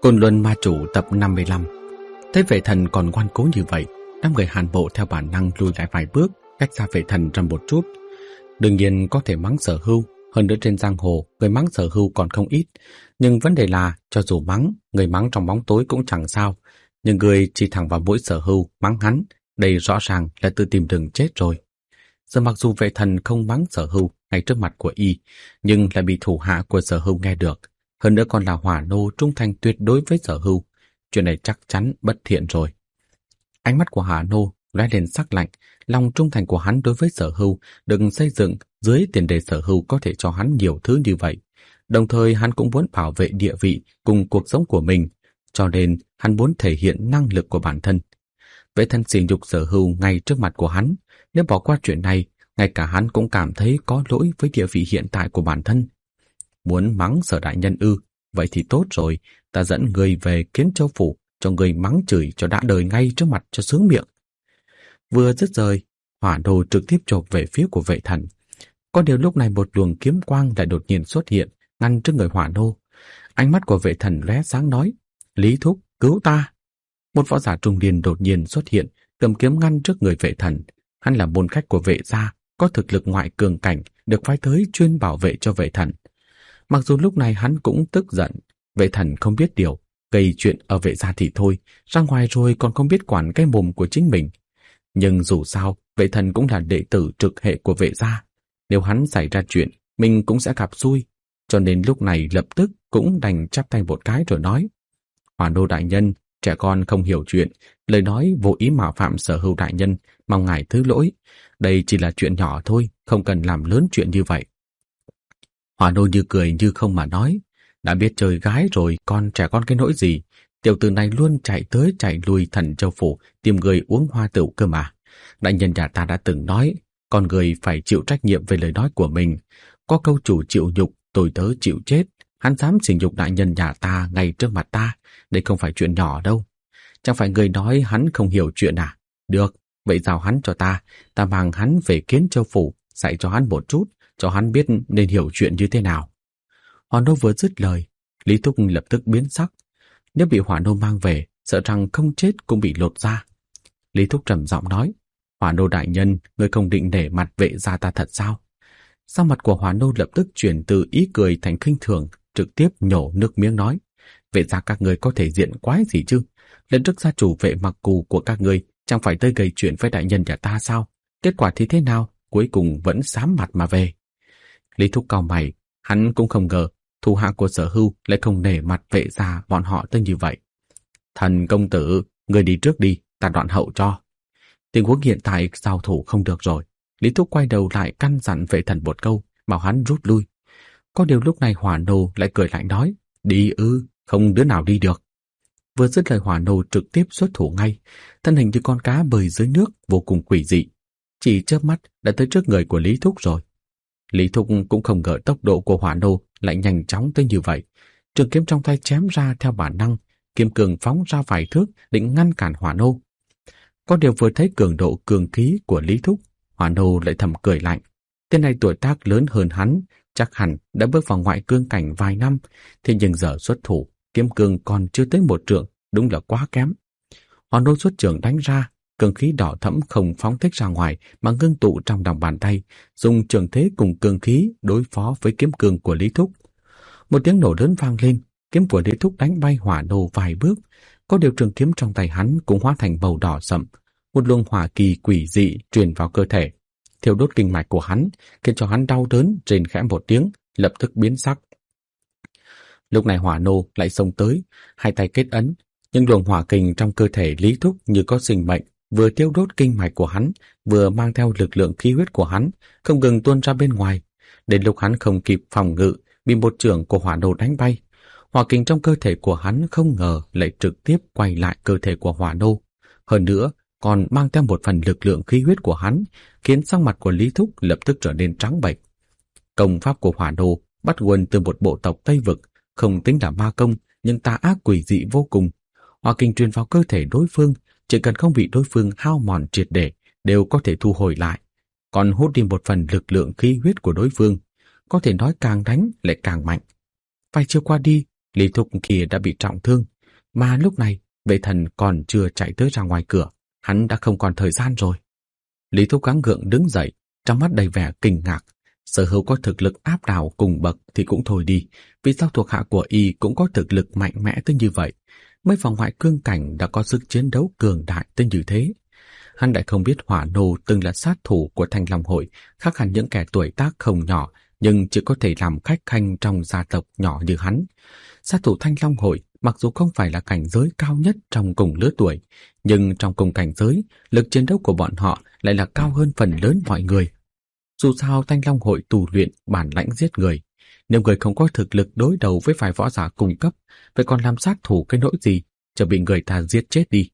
Côn Luân Ma Chủ tập 55. Thấy vệ thần còn ngoan cố như vậy, đám người Hàn Bộ theo bản năng lùi lại vài bước, cách xa vệ thần ra một chút. Đương nhiên có thể mắng Sở Hưu, hơn nữa trên giang hồ người mắng Sở Hưu còn không ít, nhưng vấn đề là cho dù mắng, người mắng trong bóng tối cũng chẳng sao, nhưng người chỉ thẳng vào mũi Sở Hưu mắng hắn, đây rõ ràng là tự tìm đường chết rồi. Giờ mặc dù vệ thần không mắng Sở Hưu ngay trước mặt của y, nhưng lại bị thủ hạ của Sở Hưu nghe được. Hơn nữa còn là hỏa nô trung thành tuyệt đối với Sở Hưu, chuyện này chắc chắn bất thiện rồi. Ánh mắt của Hà Nô lóe lên sắc lạnh, lòng trung thành của hắn đối với Sở Hưu đừng xây dựng dưới tiền đề Sở Hưu có thể cho hắn nhiều thứ như vậy. Đồng thời hắn cũng muốn bảo vệ địa vị cùng cuộc sống của mình, cho nên hắn muốn thể hiện năng lực của bản thân. Vệ thần sỉ nhục Sở Hưu ngay trước mặt của hắn, nếu bỏ qua chuyện này, ngay cả hắn cũng cảm thấy có lỗi với địa vị hiện tại của bản thân. Muốn mắng Sở đại nhân ư? Vậy thì tốt rồi, ta dẫn người về Kiến Châu phủ, cho người mắng chửi cho đã đời ngay trước mặt cho sướng miệng. Vừa dứt lời, hỏa đồ trực tiếp chộp về phía của vệ thần. Có điều lúc này một luồng kiếm quang lại đột nhiên xuất hiện, ngăn trước người hỏa nô. Ánh mắt của vệ thần lóe sáng nói: Lý Thúc, cứu ta! Một võ giả trung niên đột nhiên xuất hiện, cầm kiếm ngăn trước người vệ thần. Hắn là môn khách của vệ gia, có thực lực ngoại cường cảnh, được phái tới chuyên bảo vệ cho vệ thần. Mặc dù lúc này hắn cũng tức giận, vệ thần không biết điều, gây chuyện ở vệ gia thì thôi, ra ngoài rồi còn không biết quản cái mồm của chính mình. Nhưng dù sao, vệ thần cũng là đệ tử trực hệ của vệ gia. Nếu hắn xảy ra chuyện, mình cũng sẽ gặp xui. Cho nên lúc này lập tức cũng đành chắp tay một cái rồi nói: Hỏa nô đại nhân, trẻ con không hiểu chuyện, lời nói vô ý mạo phạm Sở Hưu đại nhân, mong ngài thứ lỗi. Đây chỉ là chuyện nhỏ thôi, không cần làm lớn chuyện như vậy. Hỏa nô như cười như không mà nói: Đã biết chơi gái rồi, con trẻ con cái nỗi gì? Tiểu tử này luôn chạy tới chạy lui Thần Châu phủ tìm người uống hoa tửu cơ mà. Đại nhân nhà ta đã từng nói, con người phải chịu trách nhiệm về lời nói của mình. Có câu chủ chịu nhục, tôi tớ chịu chết. Hắn dám sỉ nhục đại nhân nhà ta ngay trước mặt ta, đây không phải chuyện nhỏ đâu. Chẳng phải người nói hắn không hiểu chuyện à? Được, vậy giao hắn cho ta mang hắn về Kiến Châu phủ, dạy cho hắn một chút, cho hắn biết nên hiểu chuyện như thế nào. Hỏa nô vừa dứt lời, Lý Thúc lập tức biến sắc. Nếu bị hỏa nô mang về, sợ rằng không chết cũng bị lột da. Lý Thúc trầm giọng nói: Hỏa nô đại nhân, ngươi không định để mặt vệ gia ta thật sao? Sau mặt của hỏa nô lập tức chuyển từ ý cười thành khinh thường, trực tiếp nhổ nước miếng nói: Vệ gia các ngươi có thể diện quái gì chứ? Lần trước gia chủ Vệ Mặc Cù của các ngươi chẳng phải tới gây chuyện với đại nhân nhà ta sao? Kết quả thì thế nào? Cuối cùng vẫn sám mặt mà về. Lý Thúc cau mày, hắn cũng không ngờ thủ hạ của Sở Hưu lại không nể mặt vệ gia bọn họ tới như vậy. Thần công tử, người đi trước đi, ta đoạn hậu cho. Tình huống hiện tại giao thủ không được rồi. Lý Thúc quay đầu lại căn dặn vệ thần một câu, bảo hắn rút lui. Có điều lúc này hỏa nô lại cười lạnh nói: Đi ư? Không đứa nào đi được. Vừa dứt lời hỏa nô trực tiếp xuất thủ ngay, thân hình như con cá bơi dưới nước vô cùng quỷ dị. Chỉ chớp mắt đã tới trước người của Lý Thúc rồi. Lý Thúc cũng không ngờ tốc độ của hỏa nô lại nhanh chóng tới như vậy. Trường kiếm trong tay chém ra theo bản năng, kiếm cường phóng ra vài thước định ngăn cản hỏa nô. Có điều vừa thấy cường độ cường khí của Lý Thúc, hỏa nô lại thầm cười lạnh. Tên này tuổi tác lớn hơn hắn, chắc hẳn đã bước vào ngoại cương cảnh vài năm, thế nhưng giờ xuất thủ, kiếm cường còn chưa tới một trượng, đúng là quá kém. Hỏa nô xuất trường đánh ra, cường khí đỏ thẫm không phóng thích ra ngoài mà ngưng tụ trong lòng bàn tay, dùng trường thế cùng cường khí đối phó với kiếm cường của Lý Thúc. Một tiếng nổ lớn vang lên, kiếm của Lý Thúc đánh bay hỏa nô vài bước. Có điều trường kiếm trong tay hắn cũng hóa thành màu đỏ sậm, một luồng hỏa kỳ quỷ dị truyền vào cơ thể, thiêu đốt kinh mạch của hắn, khiến cho hắn đau đớn, rên khẽ một tiếng, lập tức biến sắc. Lúc này hỏa nô lại xông tới, hai tay kết ấn, nhưng luồng hỏa kình trong cơ thể Lý Thúc như có sinh mệnh, vừa tiêu đốt kinh mạch của hắn, vừa mang theo lực lượng khí huyết của hắn, không ngừng tuôn ra bên ngoài. Đến lúc hắn không kịp phòng ngự, bị một chưởng của hỏa nô đánh bay. Hỏa kình trong cơ thể của hắn không ngờ lại trực tiếp quay lại cơ thể của hỏa nô. Hơn nữa, còn mang theo một phần lực lượng khí huyết của hắn, khiến sắc mặt của Lý Thúc lập tức trở nên trắng bệch. Công pháp của hỏa nô bắt nguồn từ một bộ tộc Tây Vực, không tính là ma công, nhưng tà ác quỷ dị vô cùng. Hỏa kình truyền vào cơ thể đối phương, chỉ cần không bị đối phương hao mòn triệt để, đều có thể thu hồi lại. Còn hút đi một phần lực lượng khí huyết của đối phương, có thể nói càng đánh lại càng mạnh. Vài chiêu qua đi, Lý Thúc kia đã bị trọng thương, Mà lúc này, vệ thần còn chưa chạy tới ra ngoài cửa, hắn đã không còn thời gian rồi. Lý Thúc gắng gượng đứng dậy, trong mắt đầy vẻ kinh ngạc. Sở Hữu có thực lực áp đảo cùng bậc thì cũng thôi đi, vì sao thuộc hạ của y cũng có thực lực mạnh mẽ tới như vậy? Mới vào ngoại cương cảnh đã có sức chiến đấu cường đại tới như thế. Hắn lại không biết Hỏa Nô từng là sát thủ của Thanh Long Hội, khác hẳn những kẻ tuổi tác không nhỏ, nhưng chỉ có thể làm khách khanh trong gia tộc nhỏ như hắn. Sát thủ Thanh Long Hội mặc dù không phải là cảnh giới cao nhất trong cùng lứa tuổi, nhưng trong cùng cảnh giới, lực chiến đấu của bọn họ lại là cao hơn phần lớn mọi người. Dù sao Thanh Long Hội tù luyện bản lãnh giết người, nếu người không có thực lực đối đầu với vài võ giả cung cấp, vậy còn làm sát thủ cái nỗi gì, chờ bị người ta giết chết đi.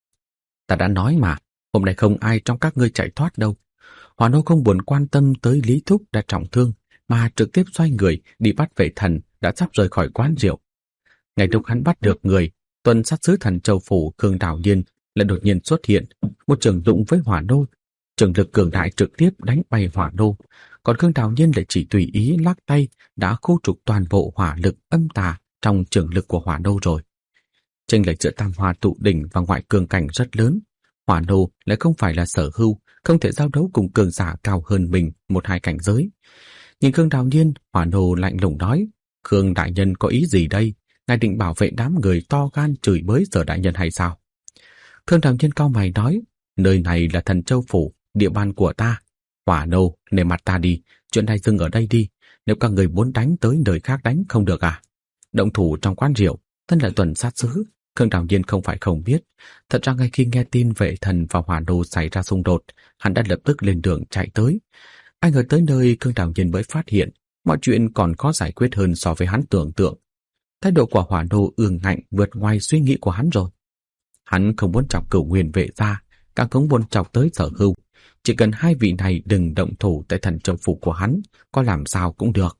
Ta đã nói mà, hôm nay không ai trong các ngươi chạy thoát đâu. Hỏa Nô không buồn quan tâm tới Lý Thúc đã trọng thương, mà trực tiếp xoay người đi bắt vệ thần đã sắp rời khỏi quán rượu. Ngay lúc hắn bắt được người, tuần sát sứ thần Châu Phủ Khương Đào Nhiên lại đột nhiên xuất hiện, một trường dụng với Hỏa Nô. Trường lực cường đại trực tiếp đánh bay Hỏa Nô, còn Khương Đào Nhiên lại chỉ tùy ý lắc tay đã khu trục toàn bộ hỏa lực âm tà trong trường lực của Hỏa Nô rồi. Chênh lệch giữa tam hoa tụ đỉnh và ngoại cường cảnh rất lớn. Hỏa Nô lại không phải là Sở Hưu, không thể giao đấu cùng cường giả cao hơn mình một hai cảnh giới. Nhìn Khương Đào Nhiên, Hỏa Nô lạnh lùng nói: Khương đại nhân có ý gì đây? Ngài định bảo vệ đám người to gan chửi bới Sở đại nhân hay sao? Khương Đào Nhiên cau mày nói: nơi này là Thần Châu Phủ, địa bàn của ta. Hỏa Nô, nể mặt ta đi, chuyện này dừng ở đây đi. Nếu các người muốn đánh tới nơi khác đánh không được à? Động thủ trong quán rượu, thân là tuần sát sứ. Khương Đào Nhiên không phải không biết. Thật ra ngay khi nghe tin vệ thần và Hỏa Nô xảy ra xung đột, hắn đã lập tức lên đường chạy tới. Ai ngờ tới nơi, Khương Đào Nhiên mới phát hiện mọi chuyện còn khó giải quyết hơn so với hắn tưởng tượng. Thái độ của Hỏa Nô ương ngạnh vượt ngoài suy nghĩ của hắn rồi. Hắn không muốn chọc Cửu Nguyên vệ gia, càng không muốn chọc tới Sở Hưu. Chỉ cần hai vị này đừng động thủ tại Thần Châu Phủ của hắn, có làm sao cũng được.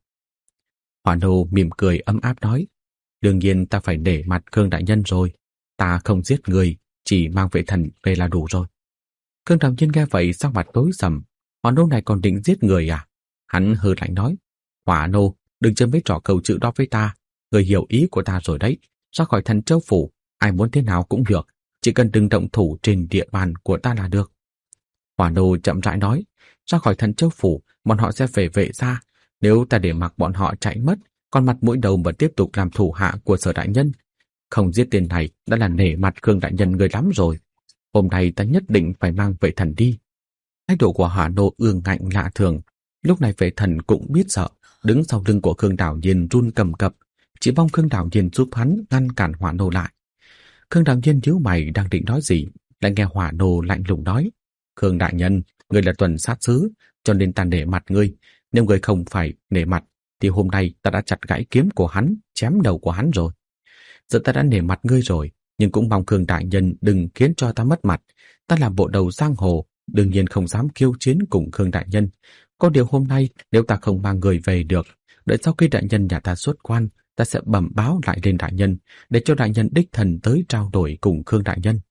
Hỏa Nô mỉm cười ấm áp nói: đương nhiên ta phải để mặt Khương đại nhân rồi. Ta không giết người, chỉ mang vệ thần về là đủ rồi. Khương Đào Nhiên nghe vậy sắc mặt tối sầm. Hỏa Nô này còn định giết người à? Hắn hừ lạnh nói: Hỏa Nô, đừng chơi mấy trò cầu chữ đó với ta. Người hiểu ý của ta rồi đấy. Ra khỏi Thần Châu Phủ, ai muốn thế nào cũng được, chỉ cần đừng động thủ trên địa bàn của ta là được. Hỏa Nô chậm rãi nói: ra khỏi Thần Châu Phủ, bọn họ sẽ về vệ gia. Nếu ta để mặc bọn họ chạy mất, còn mặt mũi đầu mà tiếp tục làm thủ hạ của Sở đại nhân, không giết tiền này đã là nể mặt Khương đại nhân người lắm rồi. Hôm nay ta nhất định phải mang vệ thần đi. Thái độ của Hỏa Nô ương ngạnh lạ thường. Lúc này vệ thần cũng biết sợ, đứng sau lưng của Khương Đào Nhiên run cầm cập, chỉ mong Khương Đào Nhiên giúp hắn ngăn cản Hỏa Nô lại. Khương Đào Nhiên nhíu mày đang định nói gì, lại nghe Hỏa Nô lạnh lùng nói: Khương đại nhân, người là tuần sát sứ, cho nên ta nể mặt ngươi. Nếu người không phải nể mặt, thì hôm nay ta đã chặt gãy kiếm của hắn, chém đầu của hắn rồi. Giờ ta đã nể mặt ngươi rồi, nhưng cũng mong Khương đại nhân đừng khiến cho ta mất mặt. Ta là bộ đầu giang hồ, đương nhiên không dám khiêu chiến cùng Khương đại nhân. Có điều hôm nay nếu ta không mang người về được, đợi sau khi đại nhân nhà ta xuất quan, ta sẽ bẩm báo lại lên đại nhân, để cho đại nhân đích thần tới trao đổi cùng Khương đại nhân.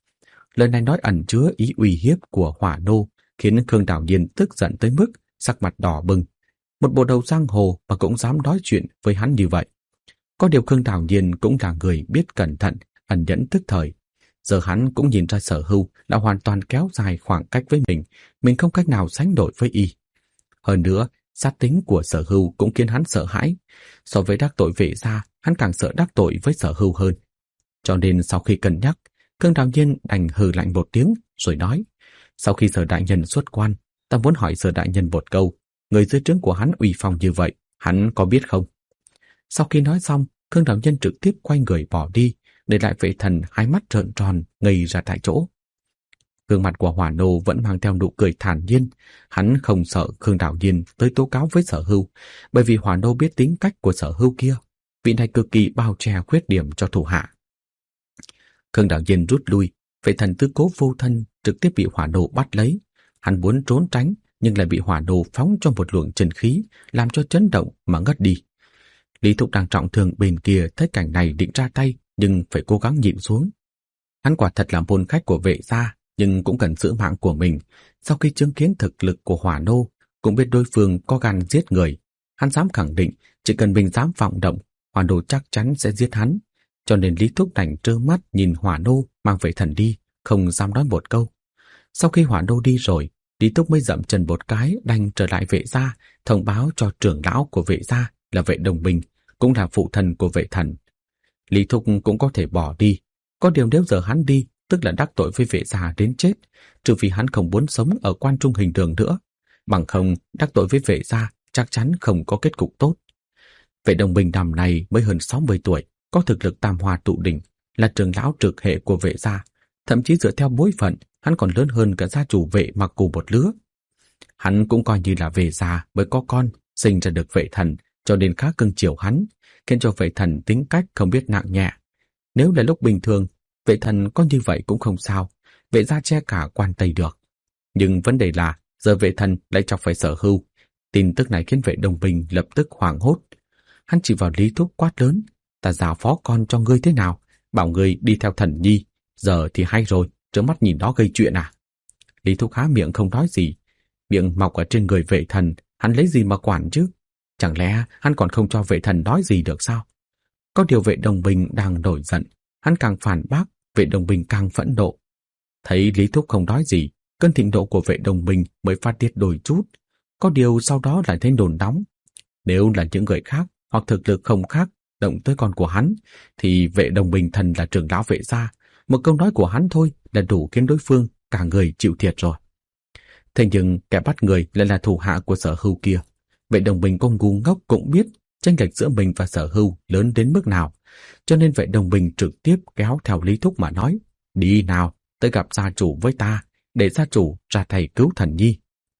Lời này nói ẩn chứa ý uy hiếp của Hỏa Nô, khiến Khương Đào Nhiên tức giận tới mức sắc mặt đỏ bừng. Một bộ đầu giang hồ mà cũng dám nói chuyện với hắn như vậy. Có điều Khương Đào Nhiên cũng là người biết cẩn thận, ẩn nhẫn tức thời. Giờ hắn cũng nhìn ra Sở Hưu đã hoàn toàn kéo dài khoảng cách với mình không cách nào sánh đổi với y. Hơn nữa, sát tính của Sở Hưu cũng khiến hắn sợ hãi. So với đắc tội vệ gia, hắn càng sợ đắc tội với Sở Hưu hơn. Cho nên sau khi cân nhắc, Khương Đào Nhiên đành hừ lạnh một tiếng rồi nói: sau khi Sở đại nhân xuất quan, ta muốn hỏi Sở đại nhân một câu, người dưới trướng của hắn uy phong như vậy, hắn có biết không? Sau khi nói xong, Khương Đào Nhiên trực tiếp quay người bỏ đi, để lại vệ thần hai mắt trợn tròn ngây ra tại chỗ. Gương mặt của Hỏa Nô vẫn mang theo nụ cười thản nhiên. Hắn không sợ Khương Đào Nhiên tới tố cáo với Sở Hưu, bởi vì Hỏa Nô biết tính cách của Sở Hưu kia, vị này cực kỳ bao che khuyết điểm cho thủ hạ. Khương Đào Nhiên rút lui, vệ thần tứ cố vô thân trực tiếp bị Hỏa Nô bắt lấy. Hắn muốn trốn tránh, nhưng lại bị Hỏa Nô phóng cho một luồng chân khí, làm cho chấn động mà ngất đi. Lý Thúc đang trọng thương bên kia thấy cảnh này định ra tay, nhưng phải cố gắng nhịn xuống. Hắn quả thật là môn khách của vệ gia, nhưng cũng cần giữ mạng của mình. Sau khi chứng kiến thực lực của Hỏa Nô, cũng biết đối phương có gan giết người, hắn dám khẳng định chỉ cần mình dám vọng động, Hỏa Nô chắc chắn sẽ giết hắn. cho nên Lý Thúc đành trơ mắt nhìn Hỏa Nô mang Vệ Thần đi, không dám nói một câu. Sau khi Hỏa Nô đi rồi, Lý Thúc mới dậm chân một cái đành trở lại Vệ gia, thông báo cho trưởng lão của Vệ gia là Vệ Đồng Bình, cũng là phụ thân của Vệ Thần. Lý Thúc cũng có thể bỏ đi, có điều nếu giờ hắn đi, tức là đắc tội với Vệ gia đến chết, trừ phi hắn không muốn sống ở Quan Trung Hình Đường nữa, bằng không đắc tội với Vệ gia chắc chắn không có kết cục tốt. Vệ Đồng Bình năm này mới hơn 60 tuổi, có thực lực tam hoa tụ đỉnh, là trưởng lão trực hệ của Vệ gia, thậm chí dựa theo bối phận, hắn còn lớn hơn cả gia chủ Vệ Mặc Cù một lứa. Hắn cũng coi như là Vệ gia mới có con, sinh ra được Vệ Thần, cho nên khá cưng chiều hắn, khiến cho Vệ Thần tính cách không biết nặng nhẹ. Nếu là lúc bình thường, Vệ Thần có như vậy cũng không sao, Vệ gia che cả Quan Tây được. Nhưng vấn đề là giờ Vệ Thần lại chọc phải Sở Hưu. Tin tức này khiến Vệ Đồng Bình lập tức hoảng hốt. Hắn chỉ vào Lý Thúc quát lớn: "Ta giao phó con cho ngươi thế nào? Bảo ngươi đi theo Thần Nhi, giờ thì hay rồi, trợn mắt nhìn nó gây chuyện à?" Lý Thúc há miệng không nói gì. Miệng mọc ở trên người Vệ Thần, hắn lấy gì mà quản chứ? Chẳng lẽ hắn còn không cho Vệ Thần nói gì được sao? Có điều Vệ Đồng Bình đang nổi giận, hắn càng phản bác, Vệ Đồng Bình càng phẫn nộ. Thấy Lý Thúc không nói gì, cơn thịnh nộ của Vệ Đồng Bình mới phát tiết đôi chút. Có điều sau đó lại thấy nôn nóng. Nếu là những người khác hoặc thực lực không khác động tới con của hắn, thì Vệ Đồng Bình thân là trưởng lão Vệ gia, một câu nói của hắn thôi là đủ khiến đối phương cả người chịu thiệt rồi. Thế nhưng kẻ bắt người lại là thủ hạ của Sở Hưu kia. Vệ Đồng Bình con ngu ngốc cũng biết chênh lệch giữa mình và Sở Hưu lớn đến mức nào, cho nên Vệ Đồng Bình trực tiếp kéo theo Lý Thúc mà nói: "Đi nào, tới gặp gia chủ với ta, để gia chủ ra thầy cứu Thần Nhi."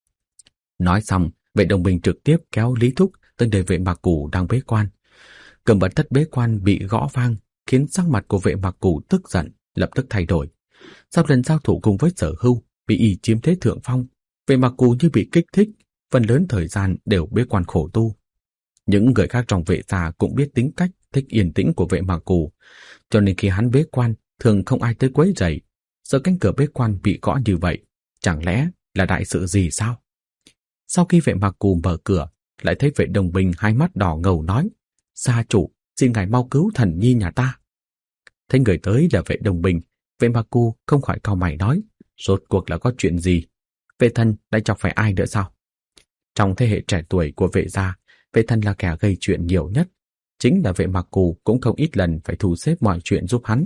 Nói xong, Vệ Đồng Bình trực tiếp kéo Lý Thúc tới nơi Vệ Mặc Cù đang bế quan. Cẩm Bật Thất bế quan bị gõ vang, khiến sắc mặt của Vệ Mặc Cù tức giận, lập tức thay đổi. Sau lần giao thủ cùng với Sở Hưu, bị y chiếm thế thượng phong, Vệ Mặc Cù như bị kích thích, phần lớn thời gian đều bế quan khổ tu. Những người khác trong Vệ gia cũng biết tính cách thích yên tĩnh của Vệ Mặc Cù, cho nên khi hắn bế quan, thường không ai tới quấy rầy. Giờ cánh cửa bế quan bị gõ như vậy, chẳng lẽ là đại sự gì sao? Sau khi Vệ Mặc Cù mở cửa, lại thấy Vệ Đồng Bình hai mắt đỏ ngầu nói: "Gia chủ, xin ngài mau cứu Thần Nhi nhà ta." Thấy người tới là Vệ Đồng Bình, Vệ Mặc Cù không khỏi cau mày nói: "Rốt cuộc là có chuyện gì? Vệ Thần lại chọc phải ai nữa sao?" Trong thế hệ trẻ tuổi của Vệ gia, Vệ Thần là kẻ gây chuyện nhiều nhất. Chính là Vệ Mặc Cù cũng không ít lần phải thu xếp mọi chuyện giúp hắn.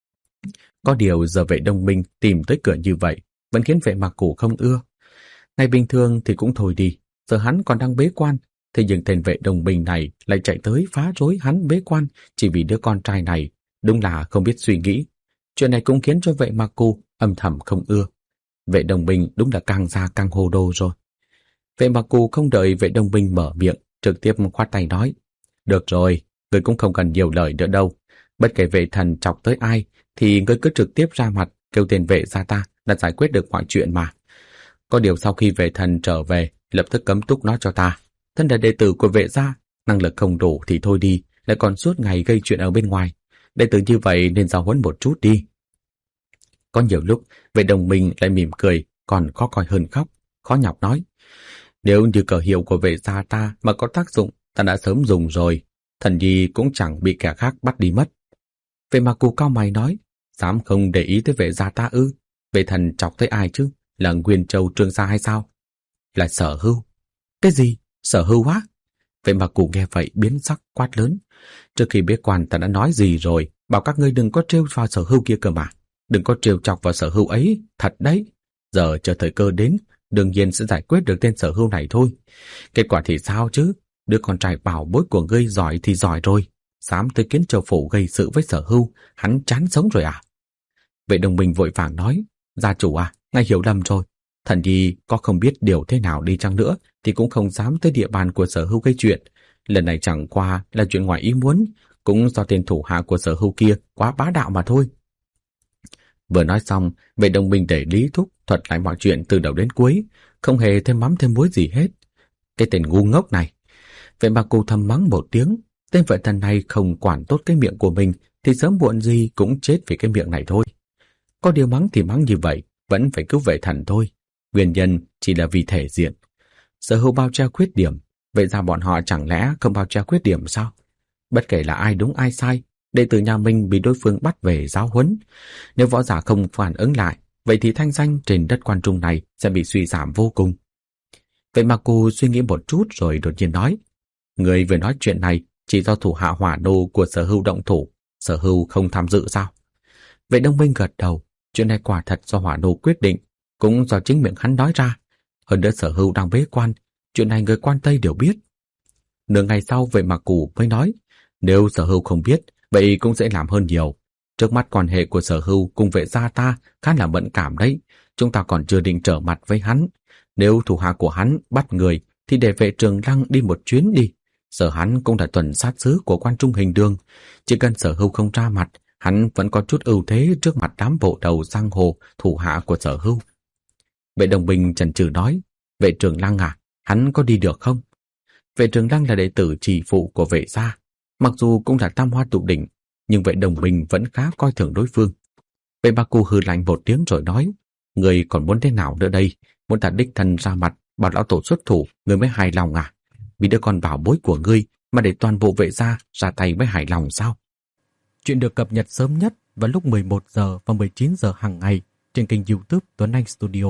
Có điều giờ Vệ Đồng Bình tìm tới cửa như vậy vẫn khiến Vệ Mặc Cù không ưa. Ngày bình thường thì cũng thôi đi, giờ hắn còn đang bế quan, thế nhưng tên Vệ Đồng Bình này lại chạy tới phá rối hắn bế quan chỉ vì đứa con trai này, đúng là không biết suy nghĩ. Chuyện này cũng khiến cho Vệ Mặc Cù âm thầm không ưa. Vệ Đồng Bình đúng là càng già càng hồ đồ rồi. Vệ Mặc Cù không đợi Vệ Đồng Bình mở miệng, trực tiếp khoát tay nói: "Được rồi, ngươi cũng không cần nhiều lời nữa đâu. Bất kể Vệ Thần chọc tới ai thì ngươi cứ trực tiếp ra mặt kêu tên Vệ gia ta là giải quyết được mọi chuyện mà. Có điều sau khi Vệ Thần trở về, lập tức cấm túc nó cho ta. Thân là đệ tử của Vệ gia, năng lực không đủ thì thôi đi, lại còn suốt ngày gây chuyện ở bên ngoài. Đệ tử như vậy nên giáo huấn một chút đi." Có nhiều lúc Vệ Đồng Bình lại mỉm cười, còn khó coi hơn khóc, khó nhọc nói: "Nếu như cờ hiệu của Vệ gia ta mà có tác dụng, ta đã sớm dùng rồi. Thần Nhi cũng chẳng bị kẻ khác bắt đi mất." Vệ Mặc Cù cau mày nói: "Dám không để ý tới Vệ gia ta ư? Vệ Thần chọc tới ai chứ? Là Nguyên Châu Trương gia hay sao?" "Là Sở Hưu." "Cái gì? Sở Hưu á?" Vệ Mặc Cù nghe vậy biến sắc quát lớn: "Trước khi bế quan ta đã nói gì rồi, bảo các ngươi đừng có trêu vào Sở Hưu kia cơ mà. Đừng có trêu chọc vào Sở Hưu ấy, thật đấy. Giờ chờ thời cơ đến, đương nhiên sẽ giải quyết được tên Sở Hưu này thôi. Kết quả thì sao chứ? Đứa con trai bảo bối của ngươi giỏi thì giỏi rồi, dám tới Kiến Châu phủ gây sự với Sở Hưu, hắn chán sống rồi à?" Vệ Đồng Bình vội vàng nói: "Gia chủ à, ngài hiểu lầm rồi. Thần Nhi có không biết điều thế nào đi chăng nữa thì cũng không dám tới địa bàn của Sở Hưu gây chuyện. Lần này chẳng qua là chuyện ngoài ý muốn, cũng do tên thủ hạ của Sở Hưu kia quá bá đạo mà thôi." Vừa nói xong, Vệ Đồng Bình để Lý Thúc thuật lại mọi chuyện từ đầu đến cuối, không hề thêm mắm thêm muối gì hết. Cái tên ngu ngốc này. Vệ Mặc Cù thầm mắng một tiếng, tên Vệ Thần này không quản tốt cái miệng của mình thì sớm muộn gì cũng chết vì cái miệng này thôi. Có điều mắng thì mắng như vậy, vẫn phải cứu Vệ Thần thôi. Nguyên nhân chỉ là vì thể diện. Sở Hưu bao che khuyết điểm, vậy ra bọn họ chẳng lẽ không bao che khuyết điểm sao? Bất kể là ai đúng ai sai, đệ tử nhà mình bị đối phương bắt về giáo huấn. Nếu võ giả không phản ứng lại, vậy thì thanh danh trên đất Quan Trung này sẽ bị suy giảm vô cùng. Vậy mà cô suy nghĩ một chút rồi đột nhiên nói, người vừa nói chuyện này chỉ do thủ hạ Hỏa Nô của Sở Hưu động thủ, Sở Hưu không tham dự sao? Vệ Đông Minh gật đầu, chuyện này quả thật do Hỏa Nô quyết định, cũng do chính miệng hắn nói ra. Hơn nữa Sở Hưu đang bế quan, chuyện này người quan Tây đều biết. Nửa ngày sau Vệ Mặc Cù mới nói, nếu Sở Hưu không biết, vậy cũng dễ làm hơn nhiều. Trước mắt quan hệ của Sở Hưu cùng Vệ gia ta khá là mẫn cảm đấy, chúng ta còn chưa định trở mặt với hắn. Nếu thủ hạ của hắn bắt người thì để Vệ Trường Lăng đi một chuyến đi. Sở hắn cũng là tuần sát sứ của Quan Trung Hình Đường, chỉ cần Sở Hưu không ra mặt, hắn vẫn có chút ưu thế trước mặt đám bộ đầu giang hồ thủ hạ của Sở Hưu. Vệ Đồng Bình chần chừ nói, Vệ Trường Lăng à, hắn có đi được không? Vệ Trường Lăng là đệ tử chỉ phụ của Vệ gia, mặc dù cũng là tam hoa tụ đỉnh, nhưng Vệ Đồng Bình vẫn khá coi thường đối phương. Vệ Ba Cu hừ lạnh một tiếng rồi nói, người còn muốn thế nào nữa đây? Muốn ta đích thân ra mặt bảo lão tổ xuất thủ, người mới hài lòng à? Vì đứa con bảo bối của ngươi mà để toàn bộ Vệ gia ra tay mới hài lòng sao? Chuyện được cập nhật sớm nhất vào lúc 11 giờ và 19 giờ hàng ngày trên kênh YouTube Tuấn Anh Studio.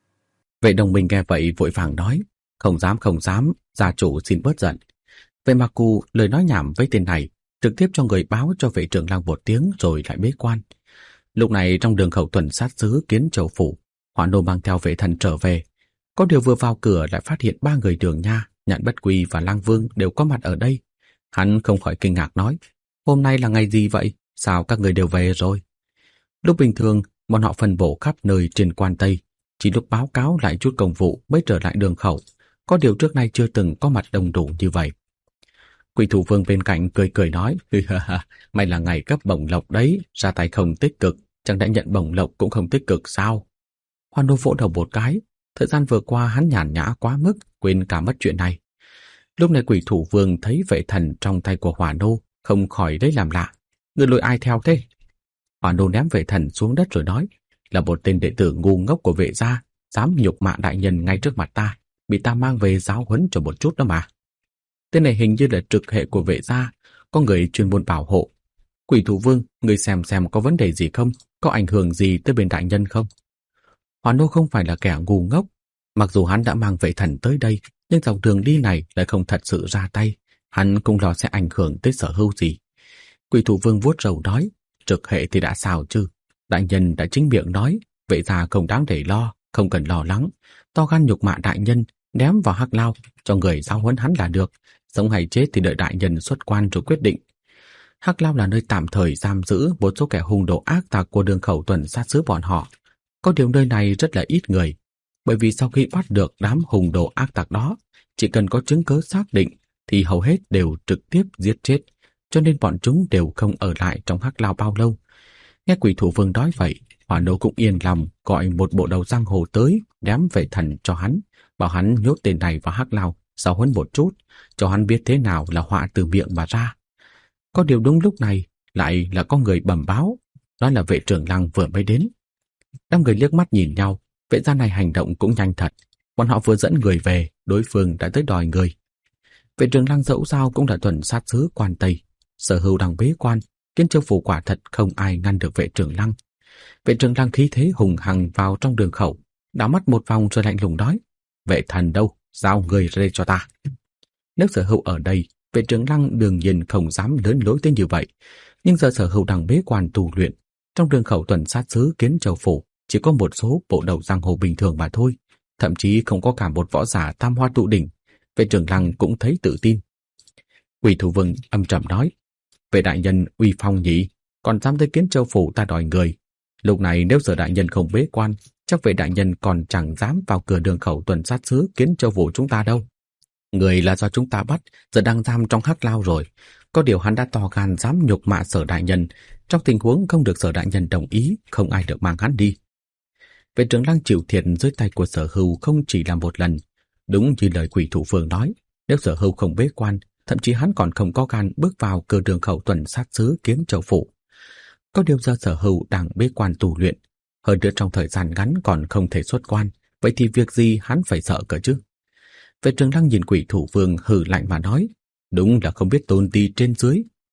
Vệ Đồng Bình nghe vậy vội vàng nói, không dám, gia chủ xin bớt giận. Vệ Mặc Cù lời nói nhảm với tên này, trực tiếp cho người báo cho Vệ Trường Lăng một tiếng rồi lại bế quan. Lúc này trong đường khẩu tuần sát sứ Kiến Châu phủ, Hỏa Nô mang theo Vệ Thần trở về. Có điều vừa vào cửa lại phát hiện 3 người Đường Nha, Nhạn Bất Quy và Lang Vương đều có mặt ở đây. Hắn không khỏi kinh ngạc nói, hôm nay là ngày gì vậy? Sao các người đều về rồi? Lúc bình thường, bọn họ phân bổ khắp nơi trên quan Tây, chỉ lúc báo cáo lại chút công vụ mới trở lại đường khẩu. Có điều trước nay chưa từng có mặt đông đủ như vậy. Quỷ Thủ Vương bên cạnh cười cười nói, mày là ngày cấp bổng lộc đấy, ra tay không tích cực, chẳng đã nhận bổng lộc cũng không tích cực sao? Hoan Nô vỗ đầu một cái, thời gian vừa qua hắn nhàn nhã quá mức, quên cả mất chuyện này. Lúc này Quỷ Thủ Vương thấy Vệ Thần trong tay của Hỏa Nô, không khỏi lấy làm lạ. Người lôi ai theo thế? Hỏa Nô ném Vệ Thần xuống đất rồi nói, là một tên đệ tử ngu ngốc của Vệ gia, dám nhục mạ đại nhân ngay trước mặt ta, bị ta mang về giáo huấn cho một chút đó mà. Tên này hình như là trực hệ của Vệ gia, có người chuyên môn bảo hộ. Quỷ Thủ Vương, người xem có vấn đề gì không, có ảnh hưởng gì tới bên đại nhân không? Hỏa Nô không phải là kẻ ngu ngốc, mặc dù hắn đã mang Vệ Thần tới đây, nhưng dọc đường đi này lại không thật sự ra tay, hắn cũng lo sẽ ảnh hưởng tới Sở Hưu gì. Quỷ Thủ Vương vuốt râu nói, trực hệ thì đã sao chứ, đại nhân đã chính miệng nói, Vệ gia không đáng để lo, không cần lo lắng, to gan nhục mạ đại nhân, ném vào hắc lao, cho người giáo huấn hắn là được, sống hay chết thì đợi đại nhân xuất quan rồi quyết định. Hắc lao là nơi tạm thời giam giữ một số kẻ hung đồ ác tặc của đường khẩu tuần sát sứ bọn họ. Có điều nơi này rất là ít người, bởi vì sau khi bắt được đám hung đồ ác tặc đó, chỉ cần có chứng cứ xác định thì hầu hết đều trực tiếp giết chết, cho nên bọn chúng đều không ở lại trong hắc lao bao lâu. Nghe Quỷ Thủ Vương nói vậy, Hỏa Nô cũng yên lòng gọi một bộ đầu giang hồ tới ném Vệ Thần cho hắn, bảo hắn nhốt tên này vào hắc lao, giáo huấn một chút, cho hắn biết thế nào là họa từ miệng mà ra. Có điều đúng lúc này lại là có người bẩm báo, nói là Vệ Trường Lăng vừa mới đến. Đám người liếc mắt nhìn nhau, Vệ gia này hành động cũng nhanh thật, bọn họ vừa dẫn người về, đối phương đã tới đòi người. Vệ Trường Lăng dẫu sao cũng là tuần sát sứ quan Tây, Sở Hưu đang bế quan, Kiến Châu phủ quả thật không ai ngăn được Vệ Trường Lăng. Vệ Trường Lăng khí thế hùng hằng vào trong đường khẩu, đảo mắt một vòng rồi lạnh lùng nói, Vệ Thần đâu, giao người ra đây cho ta. Nếu Sở Hưu ở đây, Vệ Trường Lăng đương nhiên không dám lớn lối tới như vậy, nhưng giờ Sở Hưu đang bế quan tu luyện, trong đường khẩu tuần sát sứ Kiến Châu phủ chỉ có một số bộ đầu giang hồ bình thường mà thôi, thậm chí không có cả một võ giả tam hoa tụ đỉnh. Vệ Trường Lăng cũng thấy tự tin. Quỷ Thủ Vương âm trầm nói, Vệ đại nhân uy phong nhỉ, còn dám tới Kiến Châu phủ ta đòi người. Lúc này nếu giờ đại nhân không bế quan, chắc Vệ đại nhân còn chẳng dám vào cửa đường khẩu tuần sát sứ Kiến Châu phủ chúng ta đâu. Người là do chúng ta bắt, giờ đang giam trong hắc lao rồi. Có điều hắn đã to gan dám nhục mạ Sở đại nhân, trong tình huống không được Sở đại nhân đồng ý, không ai được mang hắn đi. Vệ Trường Lăng chịu thiệt dưới tay của Sở Hưu không chỉ là một lần. Đúng như lời Quỷ Thủ Vương nói, nếu Sở Hưu không bế quan, thậm chí hắn còn không có gan bước vào cửa đường khẩu tuần sát sứ Kiến Châu phủ. Có điều giờ Sở Hưu đang bế quan tu luyện, hơn nữa trong thời gian ngắn còn không thể xuất quan, vậy thì việc gì hắn phải sợ cơ chứ? Vệ Trường Lăng nhìn Quỷ Thủ Vương hừ lạnh mà nói, đúng là không biết tôn ti trên dưới,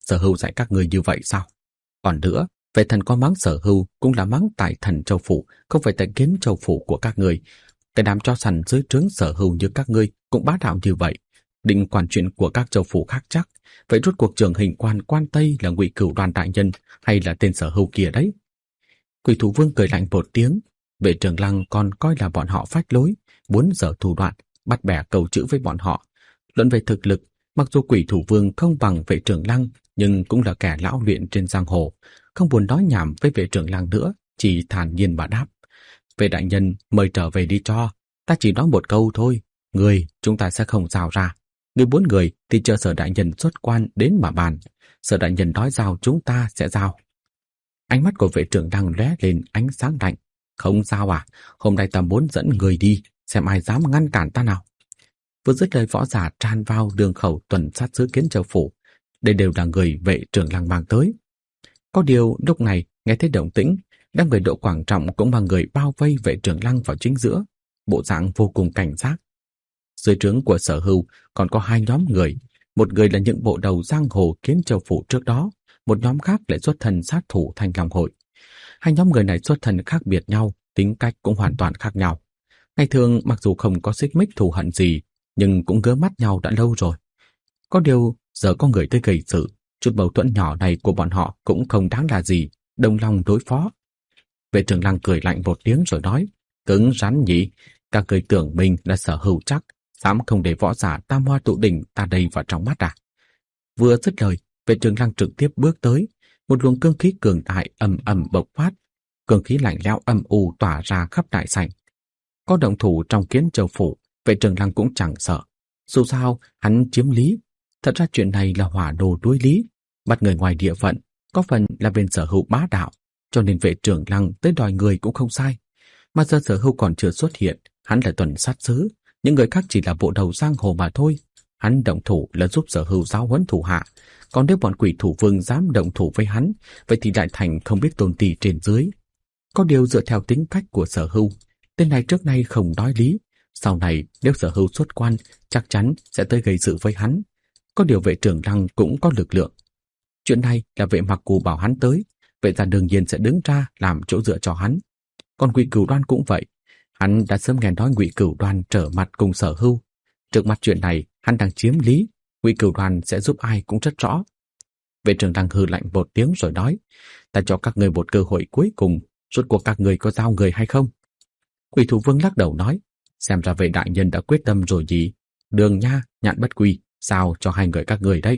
Sở Hưu dạy các người như vậy sao? Còn nữa, vệ thần có mắng Sở Hưu cũng là mắng tại Thần Châu Phủ, không phải tại Kiếm Châu Phủ của các người. Cái đám cho săn dưới trướng Sở Hưu như các ngươi cũng bá đạo như vậy, định quản chuyện của các châu phủ khác chắc. Vậy rốt cuộc trưởng hình quan quan Tây là Ngụy Cửu Đoan đại nhân hay là tên Sở Hưu kia đấy? Quỷ Thủ Vương cười lạnh một tiếng. Vệ Trường Lăng còn coi là bọn họ phách lối, muốn giở thủ đoạn bắt bẻ câu chữ với bọn họ. Luận về thực lực, mặc dù Quỷ Thủ Vương không bằng Vệ Trường Lăng, nhưng cũng là kẻ lão luyện trên giang hồ, không buồn nói nhảm với Vệ Trường Lăng nữa, chỉ thản nhiên mà đáp: Vệ đại nhân, mời trở về đi cho. Ta chỉ nói một câu thôi, người chúng ta sẽ không giao ra. Người 4 người thì chờ Sở đại nhân xuất quan đến mà bàn. Sở đại nhân nói giao chúng ta sẽ giao. Ánh mắt của Vệ Trường Lăng lóe lên ánh sáng lạnh. Không sao à, hôm nay ta muốn dẫn người đi, xem ai dám ngăn cản ta nào. Vừa dứt lời, võ giả tràn vào đường khẩu tuần sát giữ Kiến Châu Phủ. Đây đều là người Vệ Trường Lăng mang tới. Có điều lúc này nghe thấy động tĩnh, đám người Đỗ Quảng Trọng cũng mang người bao vây Vệ Trường Lăng vào chính giữa, bộ dạng vô cùng cảnh giác. Dưới trướng của Sở Hưu còn có 2 nhóm người, một người là những bộ đầu giang hồ Kiến Châu Phủ trước đó, một nhóm khác lại xuất thân sát thủ Thanh Long Hội. 2 nhóm người này xuất thân khác biệt nhau, tính cách cũng hoàn toàn khác nhau. Ngày thường mặc dù không có xích mích thù hận gì, nhưng cũng ngớ mắt nhau đã lâu rồi. Có điều giờ có người tới gây sự, chút mâu thuẫn nhỏ này của bọn họ cũng không đáng là gì, đồng lòng đối phó. Vệ Trường Lăng cười lạnh một tiếng rồi nói: Cứng rắn nhỉ, các người tưởng mình là Sở Hưu chắc, dám không để võ giả Tam Hoa Tụ Đỉnh ta đây vào trong mắt à? Vừa dứt lời, Vệ Trường Lăng trực tiếp bước tới, một luồng cương khí cường đại ầm ầm bộc phát, cương khí lạnh lẽo âm u tỏa ra khắp đại sảnh. Có động thủ trong Kiến Châu Phủ, Vệ Trường Lăng cũng chẳng sợ. Dù sao, hắn chiếm lý. Thật ra chuyện này là hỏa đồ đối lý, bắt người ngoài địa phận, có phần là bên Sở Hưu bá đạo, cho nên Vệ Trường Lăng tới đòi người cũng không sai. Mà giờ Sở Hưu còn chưa xuất hiện, hắn là tuần sát sứ, những người khác chỉ là bộ đầu giang hồ mà thôi. Hắn động thủ là giúp Sở Hưu giáo huấn thủ hạ, còn nếu bọn Quỷ Thủ Vương dám động thủ với hắn, vậy thì đại thành không biết tôn ti trên dưới. Có điều dựa theo tính cách của Sở Hưu, tên này trước nay không nói lý, sau này nếu Sở Hưu xuất quan, chắc chắn sẽ tới gây sự với hắn. Có điều Vệ Trường Lăng cũng có lực lượng. Chuyện này là Vệ Mặc Cù bảo hắn tới, Vệ gia đương nhiên sẽ đứng ra làm chỗ dựa cho hắn. Còn Ngụy Cửu Đoan cũng vậy, hắn đã sớm nghe nói Ngụy Cửu Đoan trở mặt cùng Sở Hưu. Trước mặt chuyện này, hắn đang chiếm lý, Ngụy Cửu Đoan sẽ giúp ai cũng rất rõ. Vệ Trường Lăng hừ lạnh một tiếng rồi nói: Ta cho các người một cơ hội cuối cùng, rốt cuộc các người có giao người hay không? Quỷ Thủ Vương lắc đầu nói: Xem ra Vệ đại nhân đã quyết tâm rồi gì. Đường Nha, Nhạn Bất Quy, giao cho 2 người các người đấy.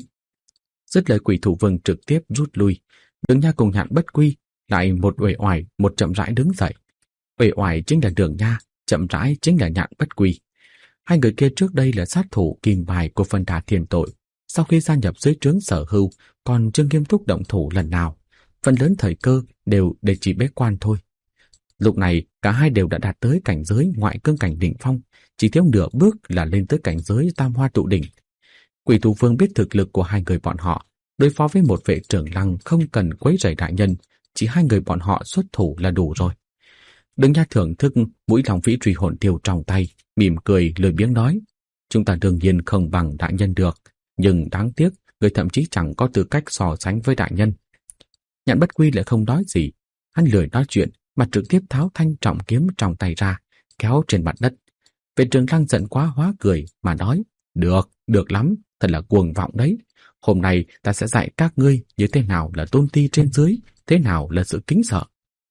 Dứt lời, Quỷ Thủ Vương trực tiếp rút lui. Đường Nha cùng Nhạn Bất Quy lại một uể oải một chậm rãi đứng dậy. Uể oải chính là Đường Nha, chậm rãi chính là Nhạn Bất Quy. 2 người kia trước đây là sát thủ kim bài của Phân Đà Thiên Tội, sau khi gia nhập dưới trướng Sở Hưu còn chưa nghiêm túc động thủ lần nào, phần lớn thời cơ đều để chỉ bế quan thôi. Lúc này cả hai đều đã đạt tới cảnh giới ngoại cương cảnh đỉnh phong, chỉ thiếu nửa bước là lên tới cảnh giới Tam Hoa Tụ Đỉnh. Quỷ Thủ Vương biết thực lực của 2 người bọn họ, đối phó với một Vệ Trường Lăng không cần quấy rầy đại nhân, chỉ 2 người bọn họ xuất thủ là đủ rồi. Đường Nha thưởng thức mũi Long Vĩ Truy Hồn Tiêu trong tay, mỉm cười lười biếng nói: Chúng ta đương nhiên không bằng đại nhân được, nhưng đáng tiếc người thậm chí chẳng có tư cách so sánh với đại nhân. Nhạn Bất Quy lại không nói gì, hắn lười nói chuyện mà trực tiếp tháo thanh trọng kiếm trong tay ra, kéo trên mặt đất. Vệ Trường Lăng giận quá hóa cười mà nói: Được lắm, thật là cuồng vọng đấy. Hôm nay ta sẽ dạy các ngươi như thế nào là tôn ti trên dưới, thế nào là sự kính sợ.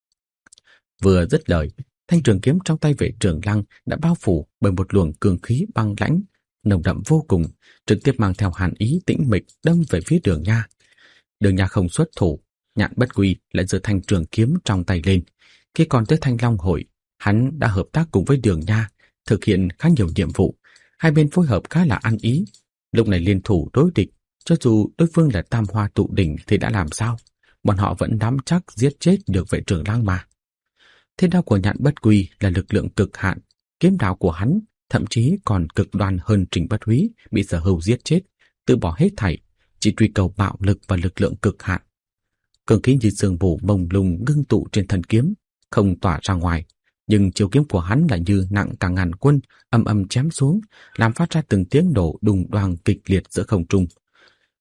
Vừa dứt lời, thanh trường kiếm trong tay Vệ Trường Lăng đã bao phủ bởi một luồng cường khí băng lãnh, nồng đậm vô cùng, trực tiếp mang theo hàn ý tĩnh mịch đâm về phía Đường Nha. Đường Nha không xuất thủ, Nhạn Bất Quy lại giơ thanh trường kiếm trong tay lên. Khi còn tới Thanh Long Hội, hắn đã hợp tác cùng với Đường Nha, thực hiện khá nhiều nhiệm vụ, 2 bên phối hợp khá là ăn ý. Lúc này liên thủ đối địch, cho dù đối phương là Tam Hoa Tụ Đỉnh thì đã làm sao? Bọn họ vẫn nắm chắc giết chết được Vệ Trường Lăng mà. Thiên đao của Nhạn Bất Quy là lực lượng cực hạn, kiếm đạo của hắn thậm chí còn cực đoan hơn Trình Bất Húy bị Sở Hưu giết chết, từ bỏ hết thảy, chỉ truy cầu bạo lực và lực lượng cực hạn. Cường khí như sương mù mông lung ngưng tụ trên thân kiếm, không tỏa ra ngoài, nhưng chiêu kiếm của hắn là như nặng cả ngàn quân, âm âm chém xuống, làm phát ra từng tiếng nổ đùng đoàng kịch liệt giữa không trung.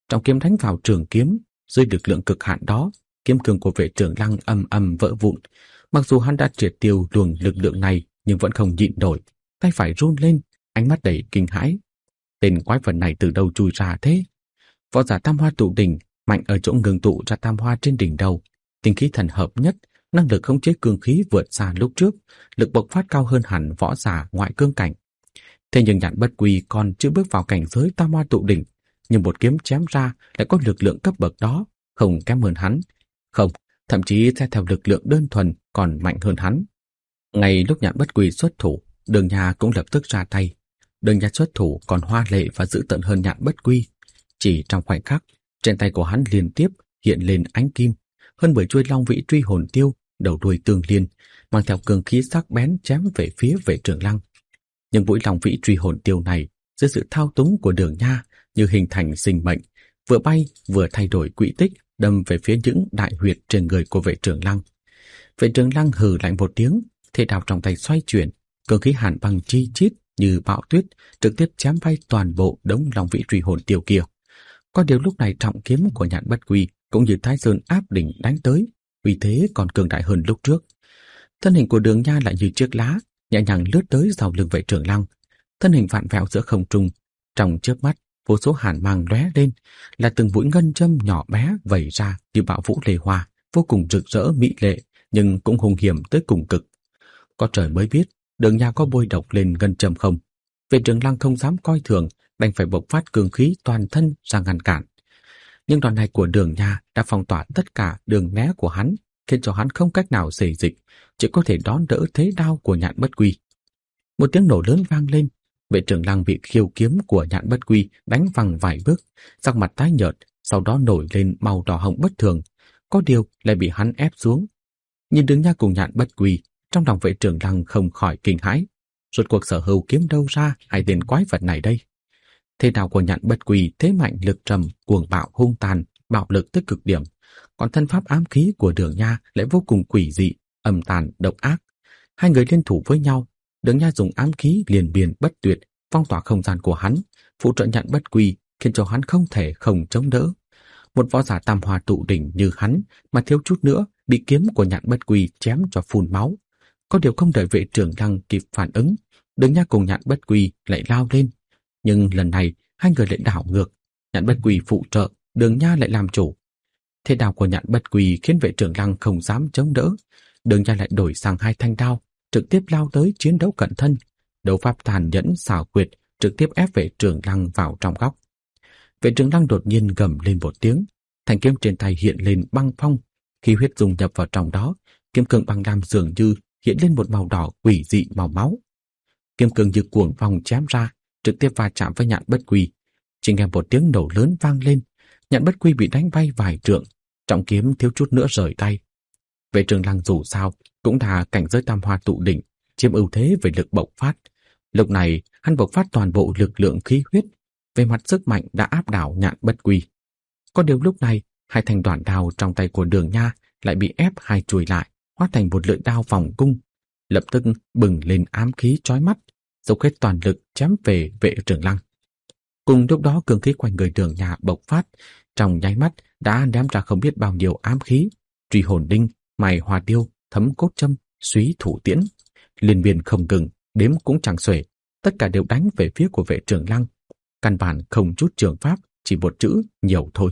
Trọng kiếm đánh vào trường kiếm, dưới lực lượng cực hạn đó, kiếm cương của Vệ Trường Lăng ầm ầm vỡ vụn. Mặc dù hắn đã triệt tiêu luồng lực lượng này, nhưng vẫn không nhịn nổi, tay phải run lên, ánh mắt đầy kinh hãi. Tên quái vật này từ đâu chui ra thế? Võ giả Tam Hoa tụ đỉnh mạnh ở chỗ ngừng tụ ra tam hoa trên đỉnh đầu, tinh khí thần hợp nhất, năng lực khống chế cương khí vượt xa lúc trước, lực bộc phát cao hơn hẳn võ giả ngoại cương cảnh. Thế nhưng Nhạn Bất Quy còn chưa bước vào cảnh giới Tam Hoa tụ đỉnh, nhưng một kiếm chém ra lại có lực lượng cấp bậc đó, không kém hơn hắn, không, thậm chí sẽ theo lực lượng đơn thuần còn mạnh hơn hắn. Ngay lúc Nhạn Bất Quy xuất thủ, Đường Nha cũng lập tức ra tay. Đường Nha xuất thủ còn hoa lệ và dữ tợn hơn Nhạn Bất Quy. Chỉ trong khoảnh khắc, trên tay của hắn liên tiếp hiện lên ánh kim, hơn 10 chuôi long vĩ truy hồn tiêu, đầu đuôi tương liên, mang theo cường khí sắc bén chém về phía Vệ Trường Lăng. Nhưng mũi long vĩ truy hồn tiêu này, dưới sự thao túng của Đường Nha, như hình thành sinh mệnh, vừa bay vừa thay đổi quỹ tích, đâm về phía những đại huyệt trên người của Vệ Trường Lăng. Vệ Trường Lăng hừ lạnh một tiếng, thế đao trong tay xoay chuyển, cường khí hàn băng chi chít như bão tuyết, trực tiếp chém bay toàn bộ đống long vĩ truy hồn tiêu kia. Có điều lúc này trọng kiếm của Nhạn Bất Quy cũng như Thái Sơn áp đỉnh đánh tới, uy thế còn cường đại hơn lúc trước. Thân hình của Đường Nha lại như chiếc lá, nhẹ nhàng lướt tới sau lưng Vệ Trường Lăng. Thân hình vặn vẹo giữa không trung, trong chớp mắt, vô số hàn mang lóe lên, là từng mũi ngân châm nhỏ bé vẩy ra như bão vũ lê hoa, vô cùng rực rỡ mỹ lệ, nhưng cũng hung hiểm tới cùng cực. Có trời mới biết, Đường Nha có bôi độc lên ngân châm không? Vệ Trường Lăng không dám coi thường, đành phải bộc phát cường khí toàn thân ra ngăn cản. Nhưng đòn này của Đường Nha đã phong tỏa tất cả đường né của hắn, khiến cho hắn không cách nào xê dịch, chỉ có thể đón đỡ thế đao của Nhạn Bất Quy. Một tiếng nổ lớn vang lên, Vệ Trường Lăng bị khiêu kiếm của Nhạn Bất Quy đánh văng vài bước, sắc mặt tái nhợt, sau đó nổi lên màu đỏ hồng bất thường, có điều lại bị hắn ép xuống. Nhìn Đường Nha cùng Nhạn Bất Quy, trong lòng Vệ Trường Lăng không khỏi kinh hãi. Rốt cuộc Sở Hưu kiếm đâu ra hai tên quái vật này đây? Thế đao của Nhạn Bất Quy thế mạnh lực trầm, cuồng bạo hung tàn, bạo lực tới cực điểm, còn thân pháp ám khí của Đường Nha lại vô cùng quỷ dị, âm tàn, độc ác. Hai người liên thủ với nhau, Đường Nha dùng ám khí liền biên bất tuyệt, phong tỏa không gian của hắn, phụ trợ Nhạn Bất Quy, khiến cho hắn không thể không chống đỡ. Một võ giả tam hoa tụ đỉnh như hắn mà thiếu chút nữa bị kiếm của Nhạn Bất Quy chém cho phun máu. Có điều không đợi Vệ Trường Lăng kịp phản ứng, Đường Nha cùng Nhạn Bất Quy lại lao lên. Nhưng lần này hai người lại đảo ngược, Nhạn Bất Quy phụ trợ, Đường Nha lại làm chủ. Thế đao của Nhạn Bất Quy khiến Vệ Trường Lăng không dám chống đỡ. Đường Nha lại đổi sang hai thanh đao, trực tiếp lao tới chiến đấu cận thân. Đấu pháp tàn nhẫn xảo quyệt, trực tiếp ép Vệ Trường Lăng vào trong góc. Vệ Trường Lăng đột nhiên gầm lên một tiếng, thanh kiếm trên tay hiện lên băng phong, khí huyết dung nhập vào trong đó, kiếm cương băng lam dường như hiện lên một màu đỏ quỷ dị màu máu. Kiếm cương như cuồng phong chém ra, trực tiếp va chạm với Nhạn Bất Quy. Chỉ nghe một tiếng nổ lớn vang lên, Nhạn Bất Quy bị đánh bay vài trượng, trọng kiếm thiếu chút nữa rời tay. Vệ Trường Lăng dù sao cũng là cảnh giới tam hoa tụ đỉnh, chiếm ưu thế về lực bộc phát. Lúc này hắn bộc phát toàn bộ lực lượng khí huyết, về mặt sức mạnh đã áp đảo Nhạn Bất Quy. Có điều lúc này hai thanh đoạn đao trong tay của Đường Nha lại bị ép hai chùi lại, hóa thành một lưỡi đao vòng cung, lập tức bừng lên ám khí chói mắt, dốc hết toàn lực chém về Vệ Trường Lăng. Cùng lúc đó cường khí quanh người Đường Nha bộc phát, trong nháy mắt đã ném ra không biết bao nhiêu ám khí, truy hồn đinh, mài hòa tiêu, thấm cốt châm, súy thủ tiễn, liên miên không ngừng, đếm cũng chẳng xuể, tất cả đều đánh về phía của Vệ Trường Lăng. Căn bản không chút trường pháp, chỉ một chữ nhiều thôi.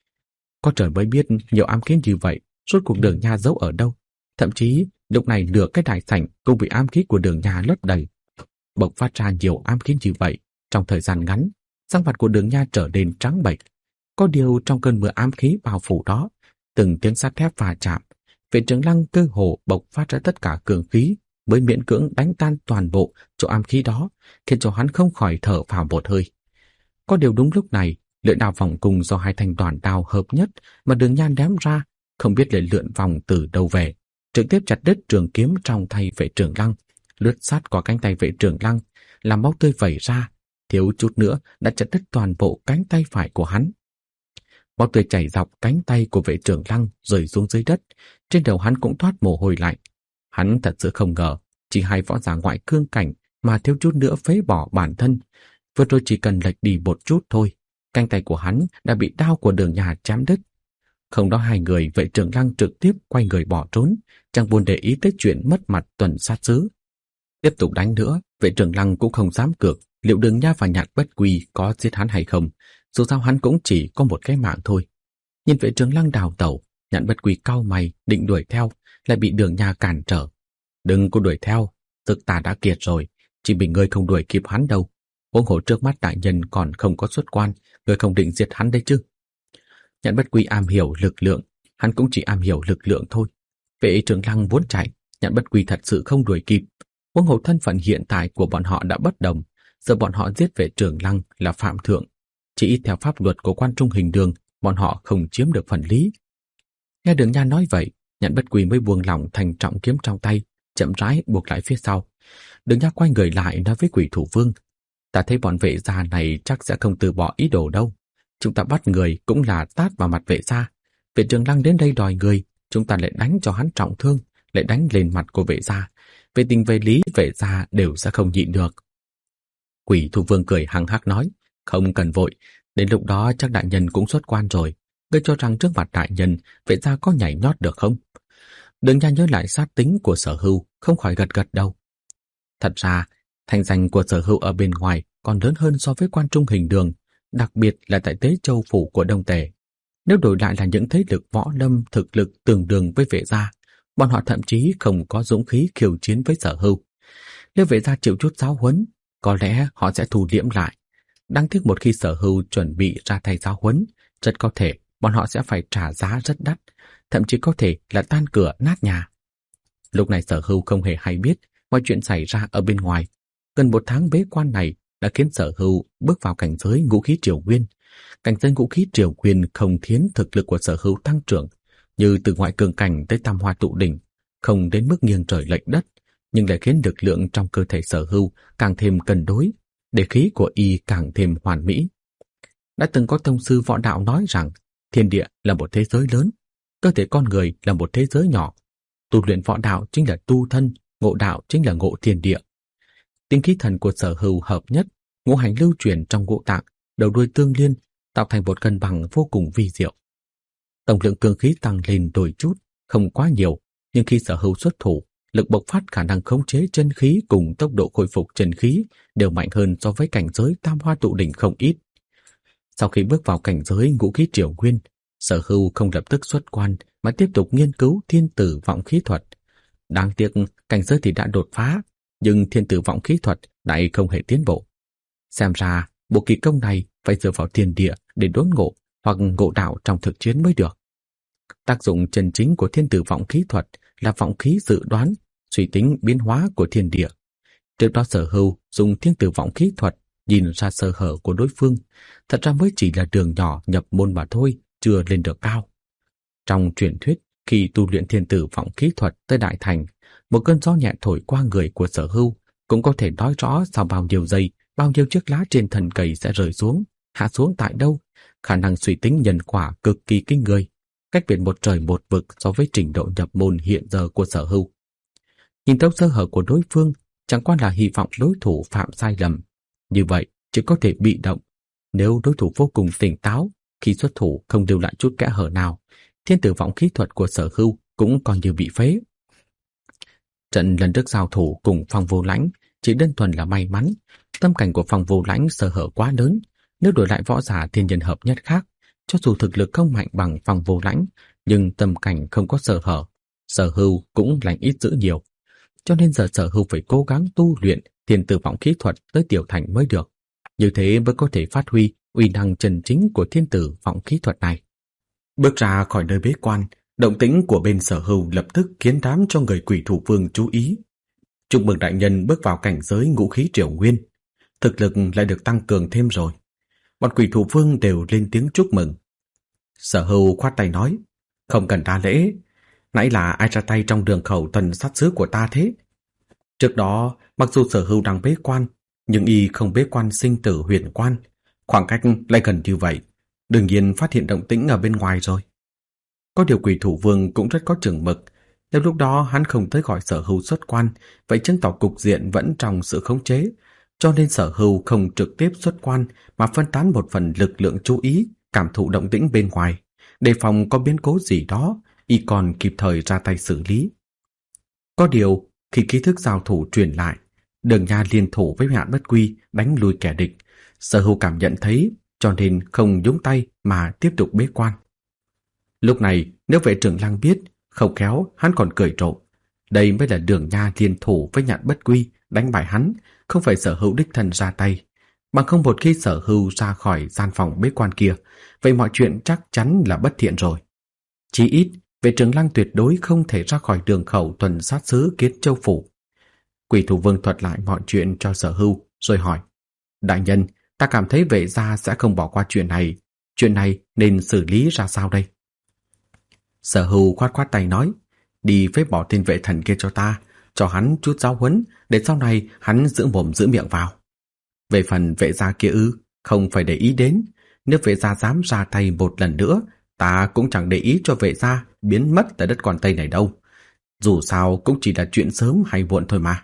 Có trời mới biết nhiều ám khí như vậy, rốt cuộc Đường Nha giấu ở đâu. Thậm chí lúc này nửa cái đại sảnh cũng bị ám khí của Đường Nha lấp đầy. Bộc phát ra nhiều ám khí như vậy, trong thời gian ngắn, sắc mặt của Đường Nha trở nên trắng bệch. Có điều trong cơn mưa ám khí bao phủ đó, từng tiếng sắt thép va chạm, Vệ Trường Lăng cơ hồ bộc phát ra tất cả cường khí, mới miễn cưỡng đánh tan toàn bộ chỗ ám khí đó, khiến cho hắn không khỏi thở phào một hơi. Có điều đúng lúc này, lưỡi đao vòng cung do hai thanh đoàn đao hợp nhất mà Đường Nha ném ra, không biết lại lượn vòng từ đâu về, trực tiếp chặt đứt trường kiếm trong tay Vệ Trường Lăng, lướt sát qua cánh tay Vệ Trường Lăng, làm máu tươi vẩy ra, thiếu chút nữa đã chặt đứt toàn bộ cánh tay phải của hắn. Máu tươi chảy dọc cánh tay của Vệ Trường Lăng rơi xuống dưới đất, trên đầu hắn cũng thoát mồ hôi lạnh. Hắn thật sự không ngờ, chỉ hai võ giả ngoại cương cảnh mà thiếu chút nữa phế bỏ bản thân. Vừa rồi chỉ cần lệch đi một chút thôi, cánh tay của hắn đã bị đao của Đường Nha chém đứt. Không đó hai người, Vệ Trường Lăng trực tiếp quay người bỏ trốn, chẳng buồn để ý tới chuyện mất mặt tuần sát sứ. Tiếp tục đánh nữa, Vệ Trường Lăng cũng không dám cược liệu Đường Nha và Nhạn Bất Quy có giết hắn hay không, dù sao hắn cũng chỉ có một cái mạng thôi. Nhìn Vệ Trường Lăng đào tẩu, Nhạn Bất Quy cau mày định đuổi theo, lại bị Đường Nha cản trở. Đừng có đuổi theo, sức ta đã kiệt rồi, chỉ mình ngươi không đuổi kịp hắn đâu. Huống hồ trước mắt đại nhân còn không có xuất quan, ngươi không định giết hắn đấy chứ? Nhạn Bất Quy am hiểu lực lượng, hắn cũng chỉ am hiểu lực lượng thôi. Vệ Trường Lăng muốn chạy, Nhạn Bất Quy thật sự không đuổi kịp. Huống hồ thân phận hiện tại của bọn họ đã bất đồng, giờ bọn họ giết Vệ Trường Lăng là phạm thượng, chỉ ít theo pháp luật của quan trung hình đường, bọn họ không chiếm được phần lý. Nghe Đường Nha nói vậy, Nhạn Bất Quy mới buông lỏng thành trọng kiếm trong tay, chậm rãi buộc lại phía sau. Đường Nha quay người lại nói với Quỷ Thủ Vương: ta thấy bọn vệ gia này chắc sẽ không từ bỏ ý đồ đâu. Chúng ta bắt người cũng là tát vào mặt vệ gia. Vệ Trường Lăng đến đây đòi người, chúng ta lại đánh cho hắn trọng thương, lại đánh lên mặt của vệ gia. Về tình về lý, vệ gia đều sẽ không nhịn được. Quỷ Thủ Vương cười hăng hắc nói: không cần vội, đến lúc đó chắc đại nhân cũng xuất quan rồi. Ngươi cho rằng trước mặt đại nhân, vệ gia có nhảy nhót được không? Đường Nha nhớ lại sát tính của Sở Hưu, không khỏi gật gật đầu. Thật ra, thành danh của Sở Hưu ở bên ngoài còn lớn hơn so với quan trung hình đường, đặc biệt là tại Tế Châu phủ của Đông Tề. Nếu đổi lại là những thế lực võ lâm thực lực tương đương với vệ gia, bọn họ thậm chí không có dũng khí khiêu chiến với Sở Hưu. Nếu vệ gia chịu chút giáo huấn, có lẽ họ sẽ thu liễm lại. Đáng tiếc một khi Sở Hưu chuẩn bị ra tay giáo huấn, rất có thể bọn họ sẽ phải trả giá rất đắt, thậm chí có thể là tan cửa nát nhà. Lúc này Sở Hưu không hề hay biết mọi chuyện xảy ra ở bên ngoài. Gần một tháng bế quan này đã khiến Sở Hưu bước vào cảnh giới ngũ khí triều nguyên. Cảnh giới ngũ khí triều nguyên không khiến thực lực của Sở Hưu tăng trưởng, như từ ngoại cường cảnh tới tam hoa tụ đỉnh, không đến mức nghiêng trời lệch đất, nhưng lại khiến lực lượng trong cơ thể Sở Hưu càng thêm cân đối, để khí của y càng thêm hoàn mỹ. Đã từng có tông sư võ đạo nói rằng thiên địa là một thế giới lớn, cơ thể con người là một thế giới nhỏ. Tu luyện võ đạo chính là tu thân, ngộ đạo chính là ngộ thiên địa. Tinh khí thần của Sở Hưu hợp nhất, ngũ hành lưu chuyển trong ngũ tạng, đầu đuôi tương liên, tạo thành một cân bằng vô cùng vi diệu. Tổng lượng cương khí tăng lên đôi chút, không quá nhiều, nhưng khi Sở Hưu xuất thủ, lực bộc phát, khả năng khống chế chân khí cùng tốc độ khôi phục chân khí đều mạnh hơn so với cảnh giới tam hoa tụ đỉnh không ít. Sau khi bước vào cảnh giới ngũ khí triều nguyên, Sở Hưu không lập tức xuất quan mà tiếp tục nghiên cứu thiên tử vọng khí thuật. Đáng tiếc cảnh giới thì đã đột phá, nhưng thiên tử vọng khí thuật lại không hề tiến bộ. Xem ra bộ kỳ công này phải dựa vào thiên địa để đốn ngộ hoặc ngộ đạo trong thực chiến mới được. Tác dụng chân chính của thiên tử vọng khí thuật là vọng khí dự đoán, suy tính biến hóa của thiên địa. Trước đó Sở Hưu dùng thiên tử vọng khí thuật nhìn ra sơ hở của đối phương, thật ra mới chỉ là đường nhỏ nhập môn mà thôi, chưa lên được cao. Trong truyền thuyết, khi tu luyện thiên tử vọng khí thuật tới đại thành, một cơn gió nhẹ thổi qua người của Sở Hưu cũng có thể nói rõ sau bao nhiêu giây, bao nhiêu chiếc lá trên thân cây sẽ rơi xuống, hạ xuống tại đâu. Khả năng suy tính nhân quả cực kỳ kinh người, cách biệt một trời một vực so với trình độ nhập môn hiện giờ của Sở Hưu. Nhìn thấu sơ hở của đối phương chẳng qua là hy vọng đối thủ phạm sai lầm. Như vậy chỉ có thể bị động. Nếu đối thủ vô cùng tỉnh táo, khi xuất thủ không lưu lại chút kẽ hở nào, thiên tử vọng khí thuật của Sở Hưu cũng còn như bị phế. Trận lần trước giao thủ cùng Phong Vô Lãnh chỉ đơn thuần là may mắn. Tâm cảnh của Phong Vô Lãnh sơ hở quá lớn. Nếu đổi lại võ giả thiên nhân hợp nhất khác, cho dù thực lực không mạnh bằng Phong Vô Lãnh, nhưng tâm cảnh không có sơ hở, Sở Hưu cũng lành ít dữ nhiều. Cho nên giờ Sở Hưu phải cố gắng tu luyện thiên tử vọng khí thuật tới tiểu thành mới được. Như thế mới có thể phát huy uy năng chân chính của thiên tử vọng khí thuật này. Bước ra khỏi nơi bế quan, động tĩnh của bên Sở Hưu lập tức khiến đám cho người Quỷ Thủ Vương chú ý. Chúc mừng đại nhân bước vào cảnh giới ngũ khí triều nguyên, thực lực lại được tăng cường thêm rồi. Bọn Quỷ Thủ Vương đều lên tiếng chúc mừng. Sở Hưu khoát tay nói: không cần đa lễ, nãy là ai ra tay trong đường khẩu tuần sát sứ của ta thế? Trước đó, mặc dù Sở Hưu đang bế quan, nhưng y không bế quan sinh tử huyền quan, khoảng cách lại gần như vậy, đương nhiên phát hiện động tĩnh ở bên ngoài rồi. Có điều Quỷ Thủ Vương cũng rất có chừng mực, nếu lúc đó hắn không tới gọi Sở Hưu xuất quan, vậy chứng tỏ cục diện vẫn trong sự khống chế, cho nên Sở Hưu không trực tiếp xuất quan mà phân tán một phần lực lượng chú ý, cảm thụ động tĩnh bên ngoài, đề phòng có biến cố gì đó, y còn kịp thời ra tay xử lý. Có điều, khi khí thức giao thủ truyền lại, Đường Nha liên thủ với Nhạn Bất Quy đánh lui kẻ địch, Sở Hưu cảm nhận thấy, cho nên không nhúng tay mà tiếp tục bế quan. Lúc này, nếu vệ trưởng Lăng biết, không khéo hắn còn cười trộm. Đây mới là Đường Nha liên thủ với Nhạn Bất Quy đánh bại hắn, không phải Sở Hưu đích thân ra tay. Bằng không một khi Sở Hưu ra khỏi gian phòng bế quan kia, vậy mọi chuyện chắc chắn là bất thiện rồi. Chí ít, vệ trưởng Lăng tuyệt đối không thể ra khỏi đường khẩu tuần sát xứ Kiến Châu Phủ. Quỷ Thủ Vương thuật lại mọi chuyện cho Sở Hưu, rồi hỏi: Đại nhân, ta cảm thấy vệ gia sẽ không bỏ qua chuyện này nên xử lý ra sao đây? Sở Hưu khoát khoát tay nói: đi phế bỏ tên vệ thần kia cho ta, cho hắn chút giáo huấn, để sau này hắn giữ mồm giữ miệng vào. Về phần vệ gia kia không phải để ý đến, nếu vệ gia dám ra tay một lần nữa, ta cũng chẳng để ý cho vệ gia biến mất tại đất Quan Tây này đâu. Dù sao cũng chỉ là chuyện sớm hay muộn thôi mà.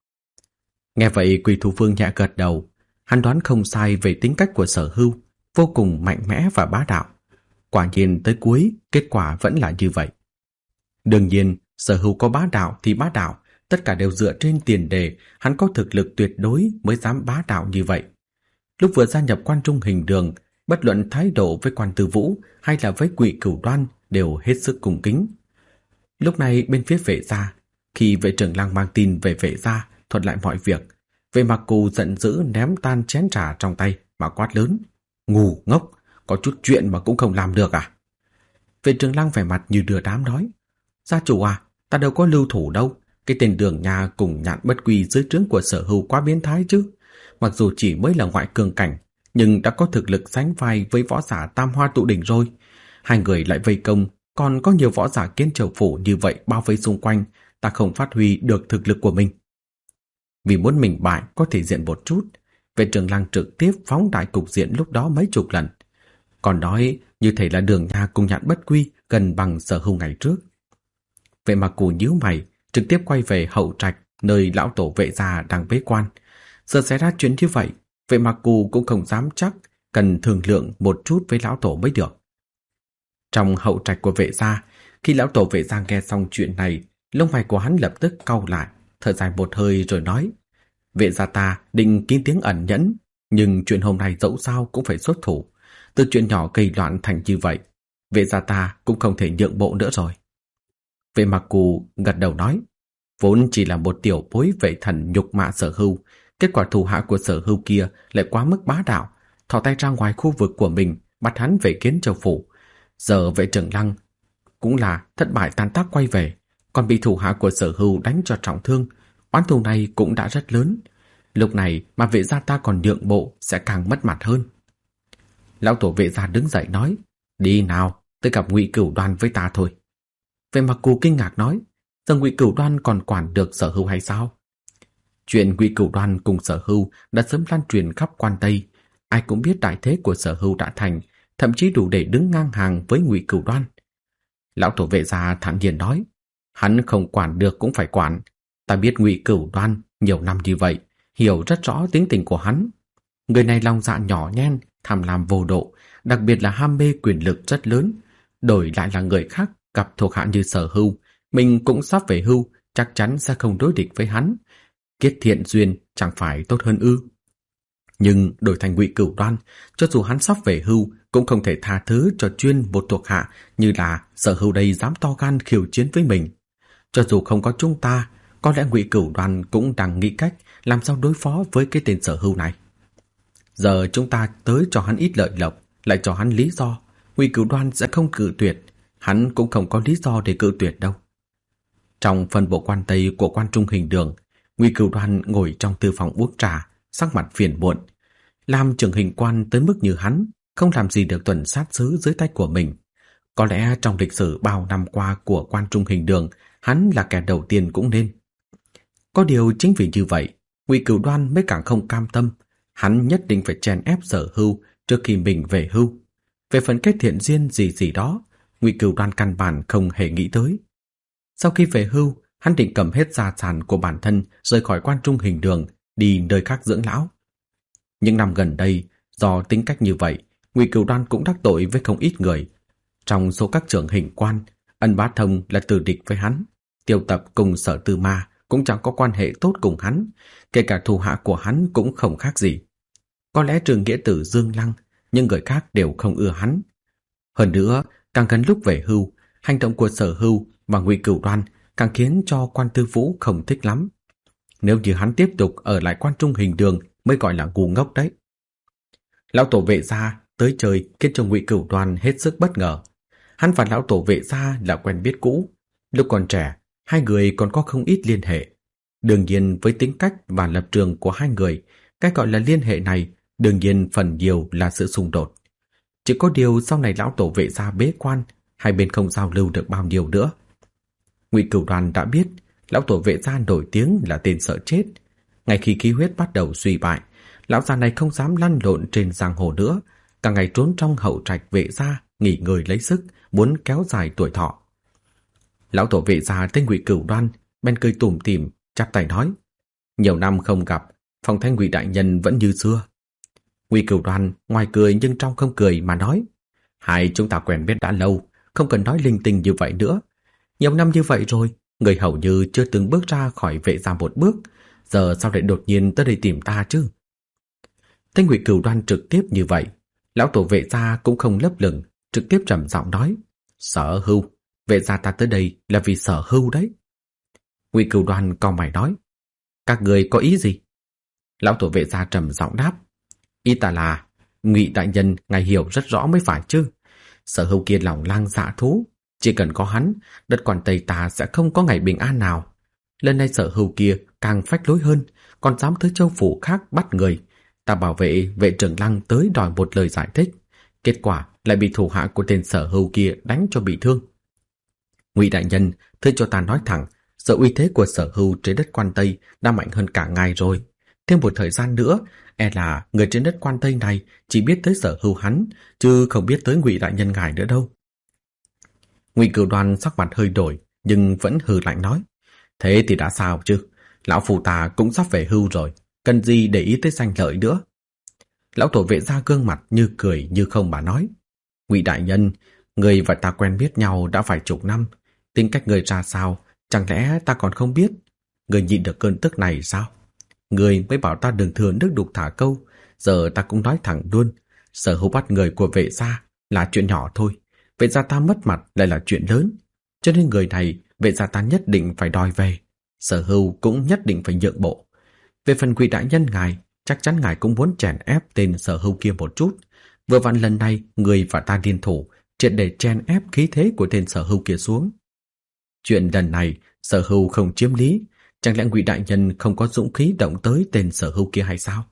Nghe vậy Quỷ Thủ Vương nhẹ gật đầu, hắn đoán không sai về tính cách của Sở Hưu, vô cùng mạnh mẽ và bá đạo. Quả nhiên tới cuối, kết quả vẫn là như vậy. Đương nhiên, Sở Hưu có bá đạo thì bá đạo, tất cả đều dựa trên tiền đề hắn có thực lực tuyệt đối mới dám bá đạo như vậy. Lúc vừa gia nhập Quan Trung Hình Đường, bất luận thái độ với Quan Tư Vũ hay là với Quỷ Cửu Đoan đều hết sức cung kính. Lúc này bên phía vệ gia, khi vệ trưởng Lăng mang tin về vệ gia thuật lại mọi việc, Vệ Mặc Cù giận dữ ném tan chén trà trong tay mà quát lớn: ngu ngốc, có chút chuyện mà cũng không làm được à? Vệ trưởng Lăng vẻ mặt như đưa đám nói: gia chủ à, ta đâu có lưu thủ đâu, cái tên Đường Nha cùng Nhạn Bất Quy dưới trướng của Sở Hưu quá biến thái chứ. Mặc dù chỉ mới là ngoại cường cảnh, nhưng đã có thực lực sánh vai với võ giả Tam Hoa Tụ Đỉnh rồi. Hai người lại vây công, còn có nhiều võ giả Kiến Châu Phủ như vậy bao vây xung quanh, ta không phát huy được thực lực của mình. Vì muốn mình bại có thể diện một chút, Vệ trưởng Lăng trực tiếp phóng đại cục diện lúc đó mấy chục lần. Còn nói như thể là Đường Nha cùng Nhạn Bất Quy gần bằng Sở Hưu ngày trước. Vệ Mặc Cù nhíu mày, trực tiếp quay về hậu trạch nơi lão tổ Vệ gia đang bế quan. Giờ xảy ra chuyện như vậy, Vệ Mặc Cù cũng không dám chắc, cần thương lượng một chút với lão tổ mới được. Trong hậu trạch của Vệ gia, khi lão tổ Vệ gia nghe xong chuyện này, lông mày của hắn lập tức cau lại, thở dài một hơi rồi nói: Vệ gia ta định kín tiếng ẩn nhẫn, nhưng chuyện hôm nay dẫu sao cũng phải xuất thủ. Từ chuyện nhỏ gây loạn thành như vậy, Vệ gia ta cũng không thể nhượng bộ nữa rồi. Vệ Mặc Cù gật đầu nói: vốn chỉ là một tiểu bối vệ thần nhục mạ Sở Hưu, kết quả thủ hạ của Sở Hưu kia lại quá mức bá đạo, thò tay ra ngoài khu vực của mình bắt hắn về Kiến Châu Phủ. Giờ vệ trưởng Lăng cũng là thất bại tan tác quay về, còn bị thủ hạ của Sở Hưu đánh cho trọng thương. Oán thù này cũng đã rất lớn, lúc này mà Vệ gia ta còn nhượng bộ sẽ càng mất mặt hơn. Lão tổ Vệ gia đứng dậy nói: đi nào, tới gặp Ngụy Cửu Đoan với ta thôi. Vệ Mặc Cù kinh ngạc nói: giờ Ngụy Cửu Đoan còn quản được Sở Hưu hay sao? Chuyện Ngụy Cửu Đoan cùng Sở Hưu đã sớm lan truyền khắp Quan Tây, ai cũng biết đại thế của Sở Hưu đã thành, thậm chí đủ để đứng ngang hàng với Ngụy Cửu Đoan. Lão tổ Vệ gia thản nhiên nói: hắn không quản được cũng phải quản. Ta biết Ngụy Cửu Đoan nhiều năm như vậy, hiểu rất rõ tính tình của hắn. Người này lòng dạ nhỏ nhen, tham lam vô độ, đặc biệt là ham mê quyền lực rất lớn. Đổi lại là người khác gặp thuộc hạ như Sở Hưu, mình cũng sắp về hưu, chắc chắn sẽ không đối địch với hắn. Kết thiện duyên chẳng phải tốt hơn ư? Nhưng đổi thành Ngụy Cửu Đoan, cho dù hắn sắp về hưu cũng không thể tha thứ cho chuyên một thuộc hạ như là Sở Hưu đây dám to gan khiêu chiến với mình. Cho dù không có chúng ta, có lẽ Ngụy Cửu Đoan cũng đang nghĩ cách làm sao đối phó với cái tên Sở Hưu này. Giờ chúng ta tới cho hắn ít lợi lộc, lại cho hắn lý do, Ngụy Cửu Đoan sẽ không cự tuyệt, hắn cũng không có lý do để cự tuyệt đâu. Trong phân bộ Quan Tây của Quan Trung Hình Đường, Ngụy Cửu Đoan ngồi trong thư phòng uống trà, sắc mặt phiền muộn. Làm trưởng hình quan tới mức như hắn, không làm gì được tuần sát xứ dưới tay của mình. Có lẽ trong lịch sử bao năm qua của Quan Trung Hình Đường, hắn là kẻ đầu tiên cũng nên. Có điều chính vì như vậy, Ngụy Cửu Đoan mới càng không cam tâm. Hắn nhất định phải chèn ép Sở Hưu trước khi mình về hưu. Về phần kết thiện duyên gì đó, Ngụy Cửu Đoan căn bản không hề nghĩ tới. Sau khi về hưu, hắn định cầm hết gia sản của bản thân rời khỏi Quan Trung Hình Đường, đi nơi khác dưỡng lão. Những năm gần đây, do tính cách như vậy, Ngụy Cửu Đoan cũng đắc tội với không ít người. Trong số các trưởng hình quan, Ân Bá Thông là tử địch với hắn. Tiêu Tập cùng Sở Tư Ma cũng chẳng có quan hệ tốt cùng hắn, kể cả thủ hạ của hắn cũng không khác gì. Có lẽ trừ nghĩa tử Dương Lăng, nhưng người khác đều không ưa hắn. Hơn nữa, càng gần lúc về hưu, hành động của Sở Hưu và Ngụy Cửu Đoan càng khiến cho Quan Tư Vũ không thích lắm. Nếu như hắn tiếp tục ở lại Quan Trung Hình Đường mới gọi là ngu ngốc đấy. Lão tổ Vệ gia tới chơi khiến cho Ngụy Cửu Đoan hết sức bất ngờ. Hắn và lão tổ Vệ gia là quen biết cũ. Lúc còn trẻ, hai người còn có không ít liên hệ. Đương nhiên với tính cách và lập trường của hai người, cái gọi là liên hệ này đương nhiên phần nhiều là sự xung đột. Chỉ có điều sau này lão tổ Vệ gia bế quan, hai bên không giao lưu được bao nhiêu nữa. Ngụy Cửu Đoan đã biết lão tổ Vệ gia nổi tiếng là tên sợ chết. Ngay khi khí huyết bắt đầu suy bại, lão già này không dám lăn lộn trên giang hồ nữa, cả ngày trốn trong hậu trạch Vệ gia nghỉ ngơi lấy sức, muốn kéo dài tuổi thọ. Lão tổ Vệ gia tên Ngụy Cửu Đoan bên cười tủm tỉm, chắp tay nói: nhiều năm không gặp, phong thanh Ngụy đại nhân vẫn như xưa. Ngụy Cửu Đoan ngoài cười nhưng trong không cười mà nói: hai chúng ta quen biết đã lâu, không cần nói linh tinh như vậy nữa. Nhiều năm như vậy rồi, người hầu như chưa từng bước ra khỏi Vệ gia một bước, giờ sao lại đột nhiên tới đây tìm ta chứ? Tên Ngụy Cửu Đoan trực tiếp như vậy, lão tổ Vệ gia cũng không lấp lửng, trực tiếp trầm giọng nói: Sở Hưu, Vệ gia ta tới đây là vì Sở Hưu đấy. Ngụy Cửu Đoan cau mày nói: các người có ý gì? Lão tổ Vệ gia trầm giọng đáp: ý ta là Ngụy đại nhân ngài hiểu rất rõ mới phải chứ. Sở Hưu kia lòng lang dạ thú, chỉ cần có hắn, đất Quan Tây ta sẽ không có ngày bình an nào. Lần này Sở Hưu kia càng phách lối hơn, còn dám tới châu phủ khác bắt người. Ta bảo vệ trưởng Lăng tới đòi một lời giải thích, kết quả lại bị thủ hạ của tên Sở Hưu kia đánh cho bị thương. Ngụy đại nhân, thưa cho ta nói thẳng, sự uy thế của Sở Hưu trên đất Quan Tây đã mạnh hơn cả ngài rồi. Thêm một thời gian nữa, e là người trên đất Quan Tây này chỉ biết tới Sở Hưu hắn, chứ không biết tới Ngụy đại nhân ngài nữa đâu. Ngụy Cửu Đoan sắc mặt hơi đổi, nhưng vẫn hừ lạnh nói: thế thì đã sao chứ? Lão phù ta cũng sắp về hưu rồi, cần gì để ý tới danh lợi nữa? Lão tổ Vệ gia gương mặt như cười như không mà nói: Ngụy đại nhân, người và ta quen biết nhau đã phải chục năm, tính cách người ra sao, chẳng lẽ ta còn không biết? Người nhịn được cơn tức này sao? Người mới bảo ta đừng thừa nước đục thả câu, giờ ta cũng nói thẳng luôn, Sở Hưu bắt người của Vệ gia là chuyện nhỏ thôi, Vệ gia ta mất mặt lại là chuyện lớn, cho nên người này Vệ gia ta nhất định phải đòi về, Sở Hưu cũng nhất định phải nhượng bộ. Về phần Ngụy đại nhân ngài, chắc chắn ngài cũng muốn chèn ép tên Sở Hưu kia một chút. Vừa vặn lần này người và ta liên thủ, triệt để chèn ép khí thế của tên Sở Hưu kia xuống. Chuyện lần này Sở Hưu không chiếm lý, chẳng lẽ Ngụy đại nhân không có dũng khí động tới tên Sở Hưu kia hay sao?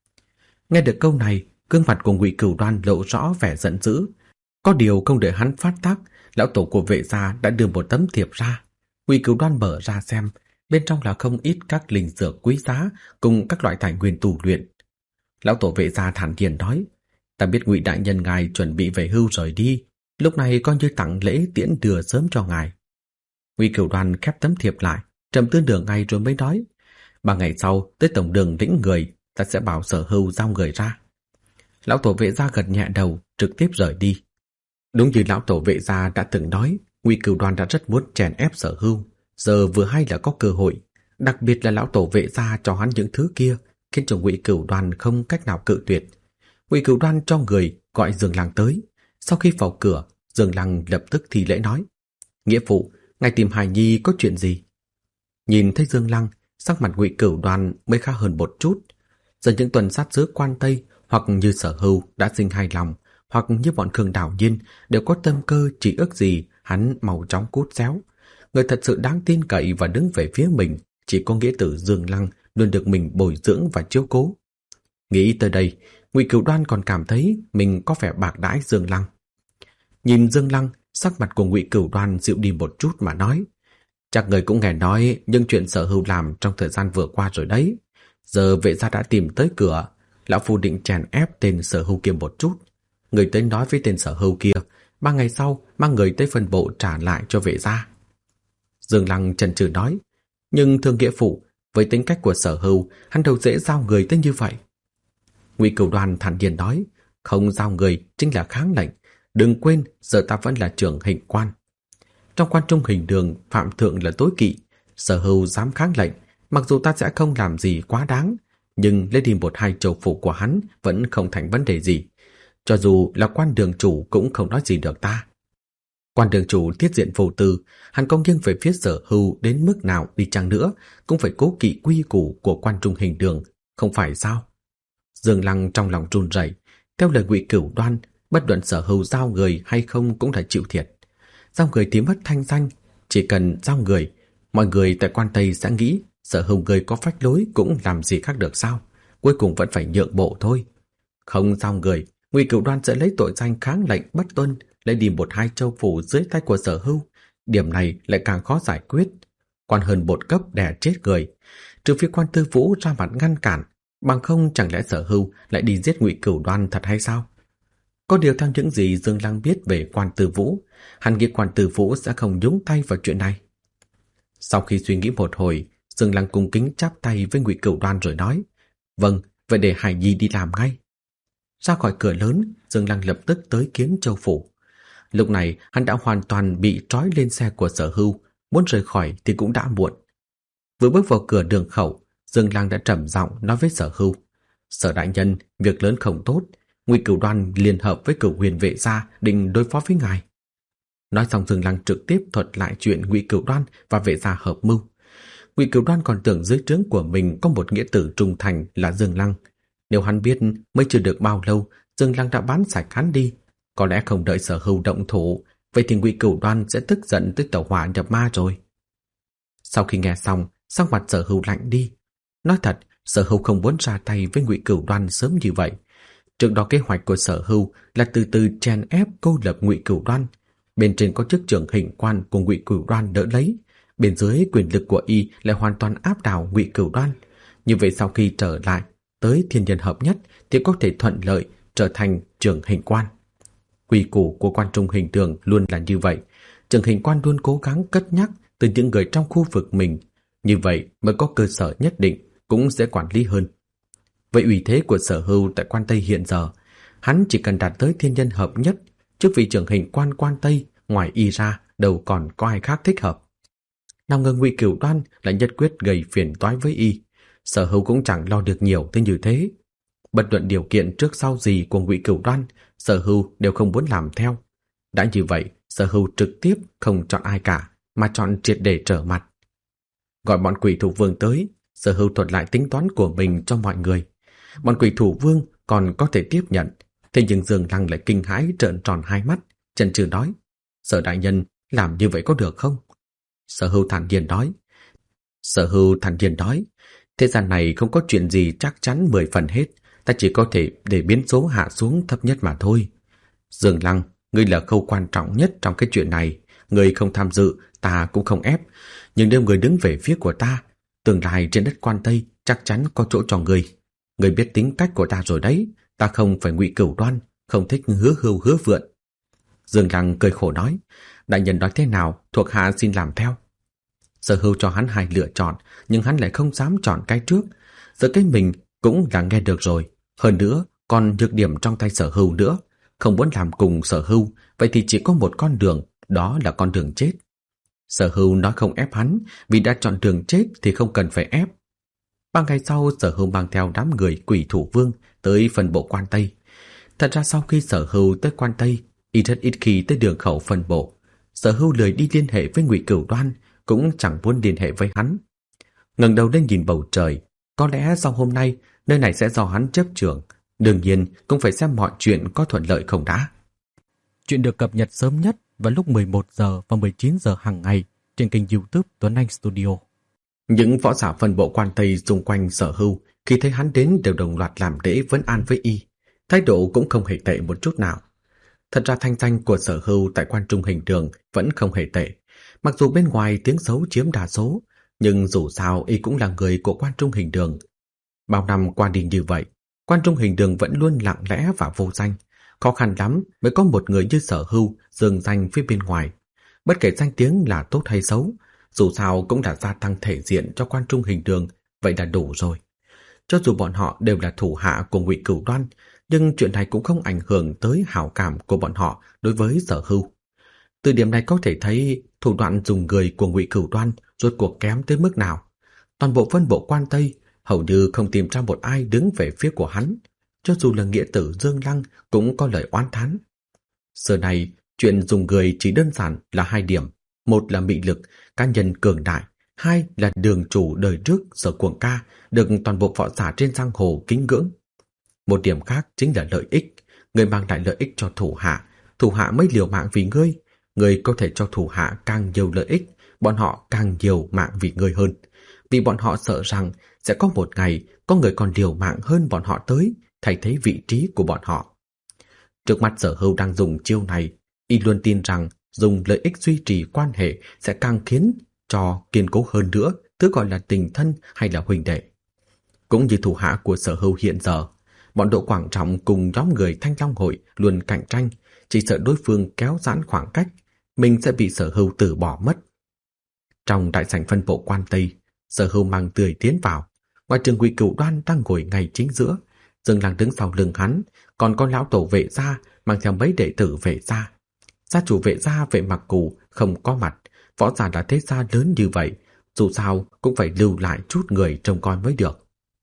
Nghe được câu này, gương mặt của Ngụy Cửu Đoan lộ rõ vẻ giận dữ. Có điều không đợi hắn phát tác, lão tổ của Vệ gia đã đưa một tấm thiệp ra. Ngụy Cửu Đoan mở ra xem, bên trong là không ít các linh dược quý giá cùng các loại tài nguyên tu luyện. Lão tổ Vệ gia thản nhiên nói: ta biết Ngụy đại nhân ngài chuẩn bị về hưu rời đi, lúc này coi như tặng lễ tiễn đưa sớm cho ngài. Ngụy Cửu Đoan khép tấm thiệp lại, trầm tư nửa ngày rồi mới nói: 3 ngày sau tới tổng đường lĩnh người, ta sẽ bảo Sở Hưu giao người ra. Lão tổ Vệ gia gật nhẹ đầu, trực tiếp rời đi. Đúng như lão tổ Vệ gia đã từng nói, Ngụy Cửu Đoan đã rất muốn chèn ép Sở Hưu, giờ vừa hay là có cơ hội, đặc biệt là lão tổ Vệ gia cho hắn những thứ kia, khiến cho Ngụy Cửu Đoan không cách nào cự tuyệt. Ngụy Cửu Đoan cho người gọi Dương Lăng tới. Sau khi vào cửa, Dương Lăng lập tức thi lễ nói: nghĩa phụ, ngài tìm Hải Nhi có chuyện gì? Nhìn thấy Dương Lăng, sắc mặt Ngụy Cửu Đoan mới khá hơn một chút. Giờ những tuần sát sứ Quan Tây hoặc như Sở Hưu đã sinh hài lòng, hoặc như bọn Khương Đào Nhiên đều có tâm cơ chỉ ước gì hắn mau chóng cút xéo. Người thật sự đáng tin cậy và đứng về phía mình chỉ có nghĩa tử Dương Lăng luôn được mình bồi dưỡng và chiếu cố. Nghĩ tới đây, Ngụy Cửu Đoan còn cảm thấy mình có vẻ bạc đãi Dương Lăng. Nhìn Dương Lăng, sắc mặt của Ngụy Cửu Đoan dịu đi một chút mà nói: chắc người cũng nghe nói những chuyện Sở Hưu làm trong thời gian vừa qua rồi đấy. Giờ Vệ gia đã tìm tới cửa, lão phu định chèn ép tên Sở Hưu kia một chút. Người tới nói với tên Sở Hưu kia, 3 ngày sau mang người tới phân bộ trả lại cho Vệ gia. Dương Lăng chần chừ nói: nhưng thưa nghĩa phụ, Với tính cách của Sở Hưu, hắn đâu dễ giao người tới như vậy. Ngụy Cửu Đoan thản nhiên nói, không giao người chính là kháng lệnh. Đừng quên, giờ ta vẫn là trưởng hình quan. Trong quan trung hình đường, phạm thượng là tối kỵ. Sở Hưu dám kháng lệnh, mặc dù ta sẽ không làm gì quá đáng, nhưng lấy đi 1-2 châu phủ của hắn vẫn không thành vấn đề gì. Cho dù là quan đường chủ cũng không nói gì được ta. Quan đường chủ tiết diện vô tư, hắn có nghiêng về phía Sở Hưu đến mức nào đi chăng nữa, cũng phải cố kỵ quy củ của quan trung hình đường, không phải sao? Dương Lăng trong lòng run rẩy, theo lời Ngụy Cửu Đoan, bất luận Sở Hưu giao người hay không cũng là chịu thiệt. Giao người thì mất thanh danh, chỉ cần giao người, mọi người tại quan Tây sẽ nghĩ Sở Hưu người có phách lối cũng làm gì khác được sao? Cuối cùng vẫn phải nhượng bộ thôi. Không giao người, Ngụy Cửu Đoan sẽ lấy tội danh kháng lệnh bất tuân, lấy đi 1-2 châu phủ dưới tay của Sở Hưu. Điểm này lại càng khó giải quyết. Quan hơn một cấp đè chết người, trừ phi quan Tư Vũ ra mặt ngăn cản, bằng không chẳng lẽ Sở Hưu lại đi giết Ngụy Cửu Đoan thật hay sao? Có điều theo những gì Dương Lăng biết về quan Tư Vũ, hắn nghĩ quan Tư Vũ sẽ không nhúng tay vào chuyện này. Sau khi suy nghĩ một hồi, Dương Lăng cung kính chắp tay với Ngụy Cửu Đoan rồi nói, vâng, vậy để Hải Nhi đi làm ngay. Ra khỏi cửa lớn, Dương Lăng lập tức tới Kiến Châu phủ. Lúc này hắn đã hoàn toàn bị trói lên xe của Sở Hưu, muốn rời khỏi thì cũng đã muộn. Vừa bước vào cửa đường khẩu, Dương Lăng đã trầm giọng nói với Sở Hưu, Sở đại nhân, việc lớn không tốt, Ngụy Cửu Đoan liên hợp với Cửu Huyền vệ gia định đối phó với ngài. Nói xong, Dương Lăng trực tiếp thuật lại chuyện Ngụy Cửu Đoan và vệ gia hợp mưu. Ngụy Cửu Đoan còn tưởng dưới trướng của mình có một nghĩa tử trung thành là Dương Lăng. Nếu hắn biết mới chưa được bao lâu, Dương Lăng đã bán sạch hắn đi, có lẽ không đợi Sở Hưu động thủ, vậy thì Ngụy Cửu Đoan sẽ tức giận tới tẩu hỏa nhập ma rồi. Sau khi nghe xong, sắc mặt Sở Hưu lạnh đi. Nói thật, Sở Hưu không muốn ra tay với Ngụy Cửu Đoan sớm như vậy. Trước đó kế hoạch của Sở Hưu là từ từ chèn ép cô lập Ngụy Cửu Đoan. Bên trên có chức trưởng hình quan của Ngụy Cửu Đoan đỡ lấy, bên dưới quyền lực của y lại hoàn toàn áp đảo Ngụy Cửu Đoan. Như vậy sau khi trở lại tới Thiên Nhân Hợp Nhất thì có thể thuận lợi trở thành trưởng hình quan. Quy củ của quan trung hình đường luôn là như vậy. Trưởng hình quan luôn cố gắng cất nhắc từ những người trong khu vực mình, như vậy mới có cơ sở nhất định, cũng dễ quản lý hơn. Vậy uy thế của Sở Hưu tại quan Tây hiện giờ, hắn chỉ cần đạt tới Thiên Nhân Hợp Nhất, chức vị trưởng hình quan quan Tây ngoài y ra đâu còn có ai khác thích hợp. Nào ngờ Ngụy Cửu Đoan lại nhất quyết gây phiền toái với y. Sở Hưu cũng chẳng lo được nhiều tới như thế. Bất luận điều kiện trước sau gì của Ngụy Cửu Đoan, Sở Hưu đều không muốn làm theo. Đã như vậy, Sở Hưu trực tiếp không chọn ai cả, mà chọn triệt để trở mặt. Gọi bọn quỷ thủ vương tới, Sở Hưu thuật lại tính toán của mình cho mọi người. Bọn quỷ thủ vương còn có thể tiếp nhận, thế nhưng Dương Lăng lại kinh hãi trợn tròn hai mắt, chần chừ nói, Sở đại nhân, làm như vậy có được không? Sở Hưu thản nhiên nói, thế gian này không có chuyện gì chắc chắn 10 phần hết, ta chỉ có thể để biến số hạ xuống thấp nhất mà thôi. Dương Lăng, ngươi là khâu quan trọng nhất trong cái chuyện này, ngươi không tham dự, ta cũng không ép, nhưng nếu ngươi đứng về phía của ta, tương lai trên đất quan Tây chắc chắn có chỗ cho ngươi. Ngươi biết tính cách của ta rồi đấy, ta không phải Ngụy Cửu Đoan, không thích hứa hưu hứa vượn. Dương Lăng cười khổ nói, đại nhân nói thế nào, thuộc hạ xin làm theo. Sở Hưu cho hắn hai lựa chọn, nhưng hắn lại không dám chọn cái trước. Giờ cái mình cũng là nghe được rồi, hơn nữa còn nhược điểm trong tay Sở Hưu nữa. Không muốn làm cùng Sở Hưu, vậy thì chỉ có một con đường, đó là con đường chết. Sở Hưu nói không ép hắn, vì đã chọn đường chết thì không cần phải ép. 3 ngày sau, Sở Hưu mang theo đám người quỷ thủ vương tới phân bộ quan Tây. Thật ra sau khi Sở Hưu tới quan Tây, y rất ít khi tới đường khẩu phân bộ. Sở Hưu lười đi liên hệ với Ngụy Cửu Đoan, cũng chẳng muốn liên hệ với hắn. Ngẩng đầu lên nhìn bầu trời, có lẽ sau hôm nay nơi này sẽ do hắn chấp trưởng, đương nhiên cũng phải xem mọi chuyện có thuận lợi không đã. Chuyện được cập nhật sớm nhất vào lúc 11 giờ và 19 giờ hàng ngày trên kênh YouTube Tuấn Anh Studio. Những võ giả phân bộ quan Tây xung quanh Sở Hưu khi thấy hắn đến đều đồng loạt làm lễ vấn an với y, thái độ cũng không hề tệ một chút nào. Thật ra thanh danh của Sở Hưu tại quan trung hình đường vẫn không hề tệ. Mặc dù bên ngoài tiếng xấu chiếm đa số, nhưng dù sao y cũng là người của quan trung hình đường. Bao năm qua đi như vậy, quan trung hình đường vẫn luôn lặng lẽ và vô danh. Khó khăn lắm mới có một người như Sở Hưu dương danh phía bên ngoài. Bất kể danh tiếng là tốt hay xấu, dù sao cũng đã gia tăng thể diện cho quan trung hình đường vậy là đủ rồi. Cho dù bọn họ đều là thủ hạ của Ngụy Cửu Đoan, nhưng chuyện này cũng không ảnh hưởng tới hảo cảm của bọn họ đối với Sở Hưu. Từ điểm này có thể thấy thủ đoạn dùng người của Ngụy Cửu Đoan rốt cuộc kém tới mức nào. Toàn bộ phân bộ Quan Tây hầu như không tìm ra một ai đứng về phía của hắn, cho dù là nghĩa tử Dương Lăng cũng có lời oán thán. Giờ này, chuyện dùng người chỉ đơn giản là hai điểm. Một là mị lực, cá nhân cường đại. Hai là đường chủ đời trước Sở Cuồng Ca được toàn bộ võ giả trên giang hồ kính ngưỡng. Một điểm khác chính là lợi ích. Người mang lại lợi ích cho thủ hạ mới liều mạng vì ngươi. Ngươi có thể cho thủ hạ càng nhiều lợi ích, bọn họ càng nhiều mạng vì ngươi hơn. Vì bọn họ sợ rằng sẽ có một ngày có người còn liều mạng hơn bọn họ tới, thay thế vị trí của bọn họ. Trước mặt Sở Hưu đang dùng chiêu này, y luôn tin rằng dùng lợi ích duy trì quan hệ sẽ càng khiến cho kiên cố hơn nữa, thứ gọi là tình thân hay là huynh đệ. Cũng như thủ hạ của Sở Hưu hiện giờ, bọn Đỗ Quảng Trọng cùng nhóm người Thanh Long Hội luôn cạnh tranh, chỉ sợ đối phương kéo giãn khoảng cách, mình sẽ bị Sở Hưu từ bỏ mất. Trong đại sảnh phân bộ Quan Tây, Sở Hưu mang tươi tiến vào, ngoài trường Ngụy Cửu Đoan đang ngồi ngay chính giữa, Dương Lăng đứng sau lưng hắn, còn có lão tổ Vệ gia mang theo mấy đệ tử Vệ gia. Gia chủ Vệ gia Vệ Mặc Cù không có mặt, võ giả đã thế gia lớn như vậy, dù sao cũng phải lưu lại chút người trông coi mới được.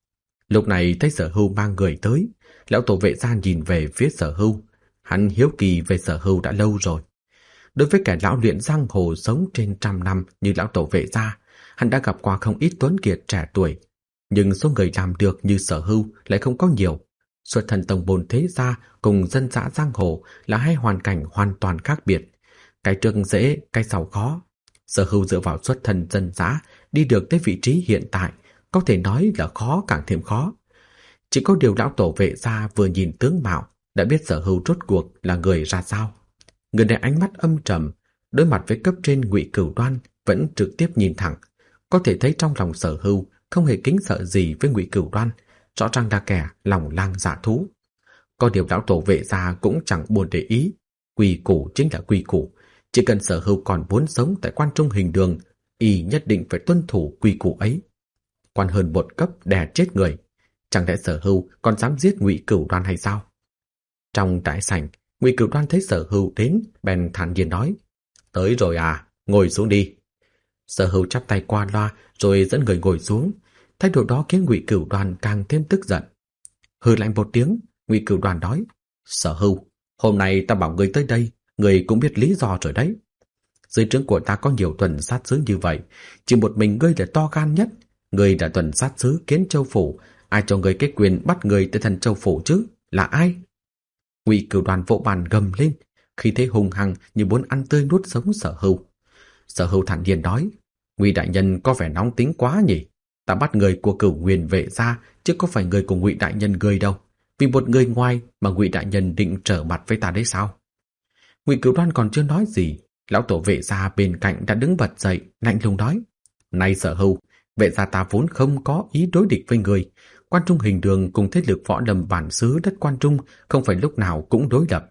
Lúc này thấy Sở Hưu mang người tới, lão tổ Vệ gia nhìn về phía Sở Hưu, hắn hiếu kỳ về Sở Hưu đã lâu rồi. Đối với kẻ lão luyện giang hồ sống trên 100 năm như lão tổ Vệ gia, hắn đã gặp qua không ít tuấn kiệt trẻ tuổi, nhưng số người làm được như Sở Hưu lại không có nhiều. Xuất thân tông môn thế gia cùng dân dã giang hồ là hai hoàn cảnh hoàn toàn khác biệt. Cái trước dễ, cái sau khó. Sở Hưu dựa vào xuất thân dân dã đi được tới vị trí hiện tại, có thể nói là khó càng thêm khó. Chỉ có điều lão tổ Vệ gia vừa nhìn tướng mạo đã biết Sở Hưu rốt cuộc là người ra sao. Người này ánh mắt âm trầm, đối mặt với cấp trên Ngụy Cửu Đoan vẫn trực tiếp nhìn thẳng, có thể thấy trong lòng Sở Hưu không hề kính sợ gì với Ngụy Cửu Đoan, rõ ràng là kẻ lòng lang dạ thú. Có điều lão tổ Vệ gia cũng chẳng buồn để ý, quy củ chính là quy củ, chỉ cần Sở Hưu còn muốn sống tại Quan Trung Hình Đường, y nhất định phải tuân thủ quy củ ấy. Quan hơn một cấp đè chết người, chẳng lẽ Sở Hưu còn dám giết Ngụy Cửu Đoan hay sao? Trong đại sảnh, Ngụy Cửu Đoan thấy Sở Hưu đến, bèn thản nhiên nói: "Tới rồi à, ngồi xuống đi." Sở Hưu chắp tay qua loa rồi dẫn người ngồi xuống. Thái độ đó khiến Ngụy Cửu Đoan càng thêm tức giận. Hừ lạnh một tiếng, Ngụy Cửu Đoan nói: "Sở Hưu, hôm nay ta bảo ngươi tới đây, ngươi cũng biết lý do rồi đấy. Dưới trướng của ta có nhiều tuần sát sứ như vậy, chỉ một mình ngươi là to gan nhất. Ngươi đã tuần sát sứ Kiến Châu phủ, ai cho ngươi cái quyền bắt người tới Thần Châu phủ chứ? Là ai?" Ngụy Cửu Đoan vỗ bàn gầm lên, khi thấy hùng hăng như muốn ăn tươi nuốt sống Sở Hưu. Sở Hưu thản nhiên nói: "Ngụy đại nhân có vẻ nóng tính quá nhỉ? Ta bắt người của Cửu Nguyên Vệ gia, chứ có phải người của Ngụy đại nhân ngươi đâu. Vì một người ngoài mà Ngụy đại nhân định trở mặt với ta đấy sao?" Ngụy Cửu Đoan còn chưa nói gì, lão tổ Vệ gia bên cạnh đã đứng bật dậy, lạnh lùng nói: "Này Sở Hưu, Vệ gia ta vốn không có ý đối địch với người. Quan Trung Hình Đường cùng thế lực võ lâm bản xứ đất Quan Trung không phải lúc nào cũng đối lập.